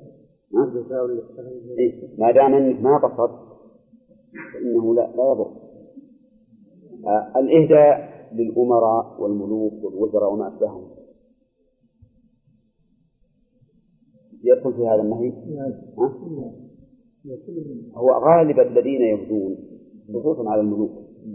ما دام أنك ما قصرت فإنه لا يضر. الإهداء للأمراء والملوك والوزراء وما أشبههم يدخل في هذا النهي. هو غالب الذين يهدون خصوصا على الملوك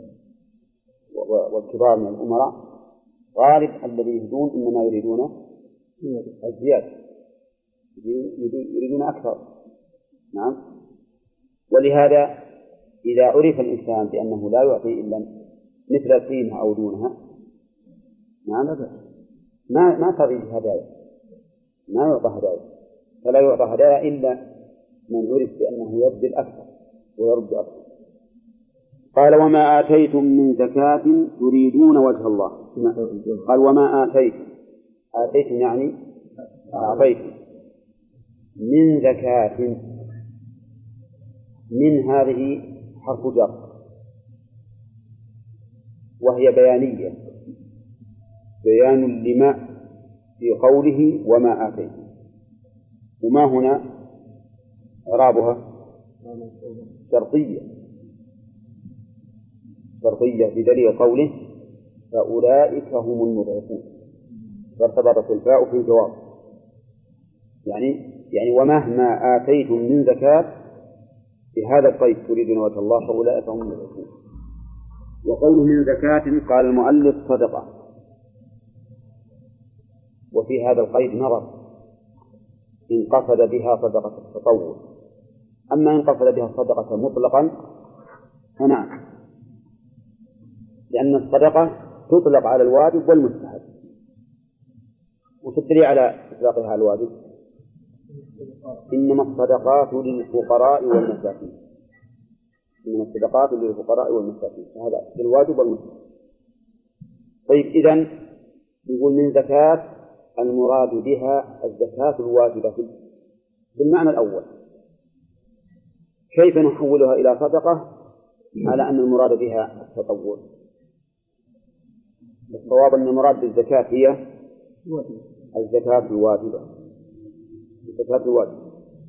والكبار من الأمراء، غالب الذين يهدون إنما يريدون الزيادة، يريدون أكثر. نعم. ولهذا إذا عرف الإنسان بأنه لا يعطي إلا مثل القيمة أو دونها، نعم، ما تريد هدايا، ما يعطى هدايا، فلا يعطى هدايا إلا من عرف بأنه يبذل أكثر ويرد أكثر. قال وما آتيتم من زكاة تريدون وجه الله. قال وما آتيتم يعني أعطيتم من زكاة، من هذه حرف جر وهي بيانية، بيان لما في قوله وما آتيتم. وما هنا إعرابها شرطية بدليل قوله فأولئك هم المضعفون، فارتبطت الفاء في الجواب، يعني ومهما آتيتم من زكاة بهذا القيد تريدون وجه الله فأولئك هم المضعفون. وقوله من زكاة قال المؤلف صدقة، وفي هذا القيد نظر إن قصد بها صدقة التطوع أما إن قصد بها الصدقة مطلقا فنعم، لأن الصدقة تطلق على الواجب والمستحب. وتدري على إطلاقها على الواجب إنما الصدقات للفقراء والمساكين، إنما الصدقات للفقراء والمساكين، فهذا للواجب والمستحب. طيب إذن يقول من زكاة المراد بها الزكاة الواجبة بالمعنى الأول. كيف نحولها إلى صدقة على أن المراد بها التطوع؟ الصواب أن المراد بالزكاة هي الزكاة الواجبة، الزكاة الواجبة،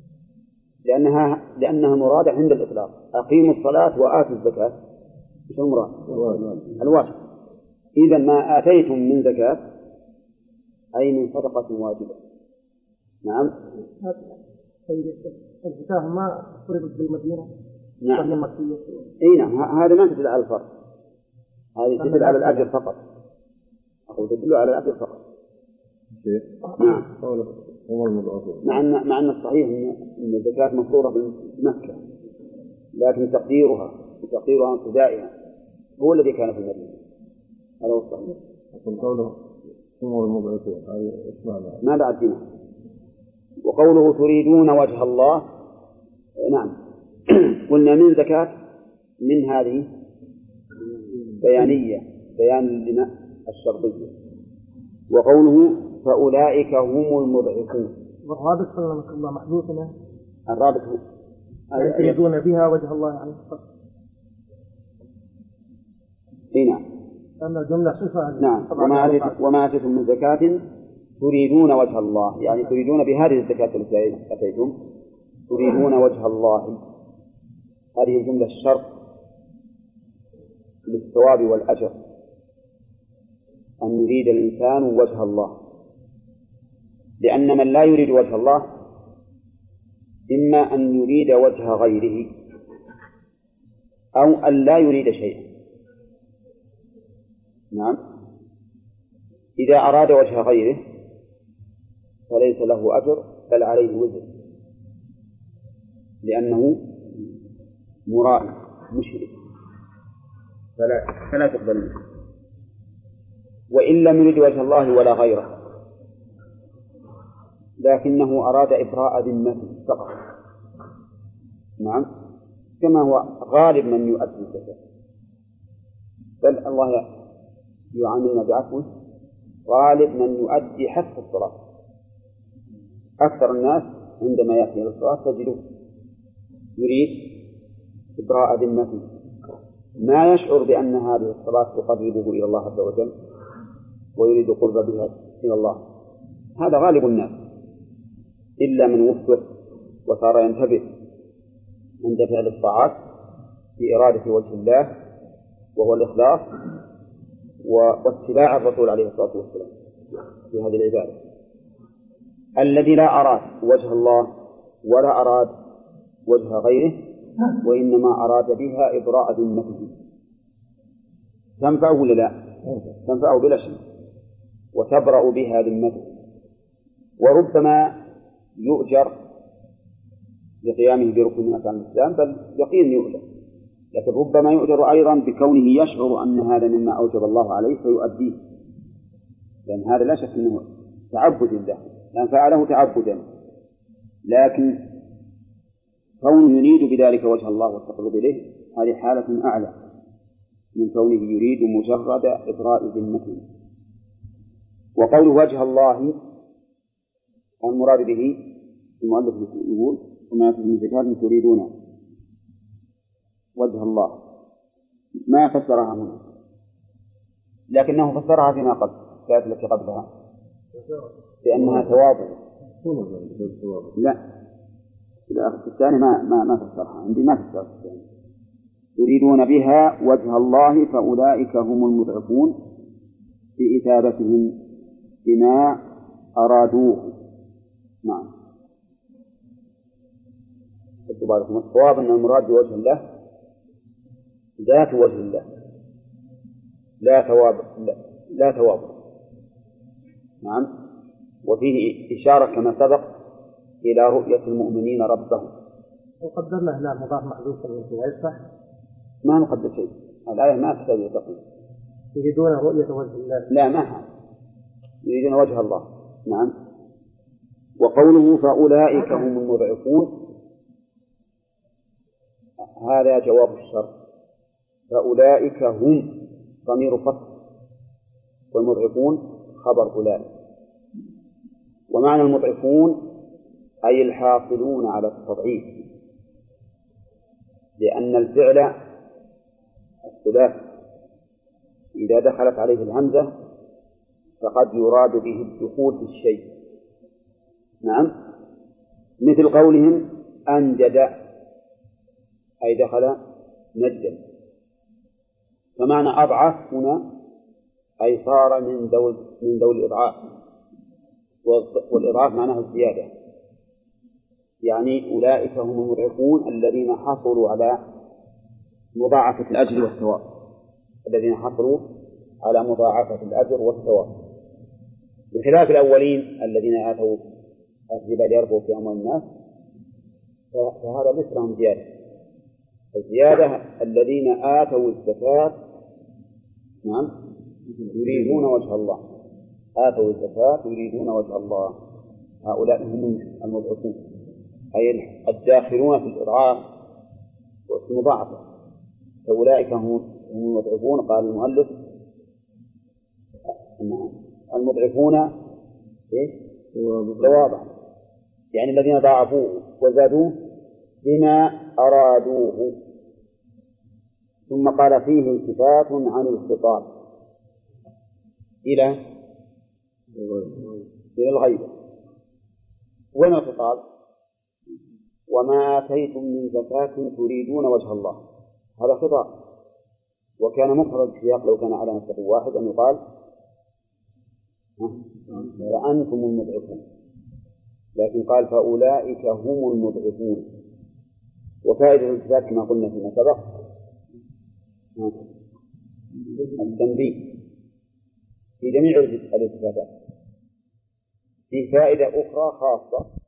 لأنها مرادة عند الإطلاق. أقيموا الصلاة وآتوا الزكاة، إيش المراد؟ الواجب. إذن ما آتيتم من زكاة أي من صدقة واجبة. نعم. الزكاة ما فرضت بالمدينة. نعم. إيه نعم، هذا ما تدل على الفرق، هذه تدل على الأجر فقط، أقول تدل على الأجر فقط. نعم. مع أن الصحيح أن الزكاة مفروضة بمكة، لكن تقديرها وابتدائها هو الذي كان في المدينة، هذا هو الصحيح. قوله هم المضعفون ما بعد دينه. وقوله تريدون وجه الله، نعم قلنا من زكاة، من هذه بيانية، بيان لنا الشرطية. وقوله فأولئك هم المضعفون، والرابط سلمك الله محدوثنا، الرابط يريدون بها وجه الله يعني فقط. نعم. أما جملة صفة. نعم. وما أتيتم من زكاة تريدون وجه الله، يعني تريدون بهذه الزكاة التي أتيتم تريدون وجه الله، هذه الجملة الشرط للثواب والأجر، أن يريد الإنسان وجه الله، لأن من لا يريد وجه الله إما أن يريد وجه غيره أو أن لا يريد شيئا. نعم. إذا أراد وجه غيره فليس له أجر بل عليه وزر، لأنه مرائي مشرك، فلا تقبل منه. وإن لم يرد وجه الله ولا غيره لكنه أراد إبراء ذمته فقط، نعم، كما هو غالب من يؤدي الزكاة، بل الله يعاملنا بعفوه، غالب من يؤدي حتى الصلاة. أكثر الناس عندما يأتي إلى الصلاة تجده يريد إبراء ذمته، ما يشعر بأن هذه الصلاة تقربه إلى الله عز وجل ويريد قرب بها إلى الله. هذا غالب الناس، إلا من وفق وصار ينتبه عند فعل الطاعات في إرادة وجه الله، وهو الإخلاص واتباع الرسول عليه الصلاة والسلام في هذه العبادة. الذي لا أراد وجه الله ولا أراد وجه غيره وإنما أراد بها إبراء ذمته تنفعه ولا لا؟ تنفعه بلا شك، وتبرأ بها ذمته، وربما يؤجر لقيامه بركن من أركان الإسلام، بل يقين يؤجر، لكن ربما يؤجر أيضا بكونه يشعر أن هذا مما أوجب الله عليه فيؤديه، لأن هذا لا شك أنه تعبد له، لأن فعله تعبدا، لكن كونه يريد بذلك وجه الله والتقرب إليه هذه حالة أعلى من كونه يريد مجرد إبراء ذمته. وقول وجه الله المراد به المؤلف يقول وما من زكاة تريدون وجه الله، ما فسرها هنا، لكنه فسرها فيما قبل الآية التي قبلها بأنها تواضع. لا، الثاني ما فسرها عندي، ما فسرها الثاني. يريدون بها وجه الله فأولئك هم المضعفون بإثابتهم بما أرادوه. نعم. الصواب أن المراد بوجه الله ذات وجه الله، لا ثواب. نعم. وفيه إشارة كما سبق إلى رؤية المؤمنين ربهم، وقدرنا هنا مضاف محذوف من يصح؟ ما نقدر شيء، الآية ما تحتاج تقدير. يريدون رؤية وجه الله. لا ما حال، يريدون وجه الله. نعم. وقوله فأولئك هم المضعفون، هذا جواب الشرط. فأولئك هم ضمير فصل، والمضعفون خبر أولئك. ومعنى المضعفون أي الحاصلون على التضعيف، لأن الفعل الثلاثي إذا دخلت عليه الهمزة فقد يراد به الدخول في الشيء. نعم، مثل قولهم أنجد أي دخل نجدا. فمعنى أضعف هنا أي صار من ذوي الإضعاف، والإضعاف معناه الزيادة. يعني أولئك هم المضعفون الذين حصلوا على مضاعفة الأجر والثواب، الذين حصلوا على مضاعفة الأجر والثواب، بخلاف الأولين الذين آتوا الربا ليربوا في أموال الناس، فهذا ليس لهم زيادة. الزيادة الذين آتوا الزكاة، نعم، يريدون وجه الله، آتوا الزكاة يريدون وجه الله، هؤلاء هم المضعفون أي الداخلون في الإضعاف وفي المضاعفة. فأولئك هم المضعفون. قال المؤلف المضعفون ثوابا، يعني الذين ضاعفوه وزادوه بما أرادوه. ثم قال فيه التفات عن الخطاب إلى الغيبة. وين الخطاب؟ وما آتيتم من زكاة تريدون وجه الله، هذا خطاب. وكان مفرد السياق لو كان على نفسه واحد أن يقال فأنتم المضعفون، لكن قال فأولئك هم المضعفون. وفائدة الالتفات كما قلنا فيما سبق التنبيه في جميع الالتفاتات. في فائدة أخرى خاصة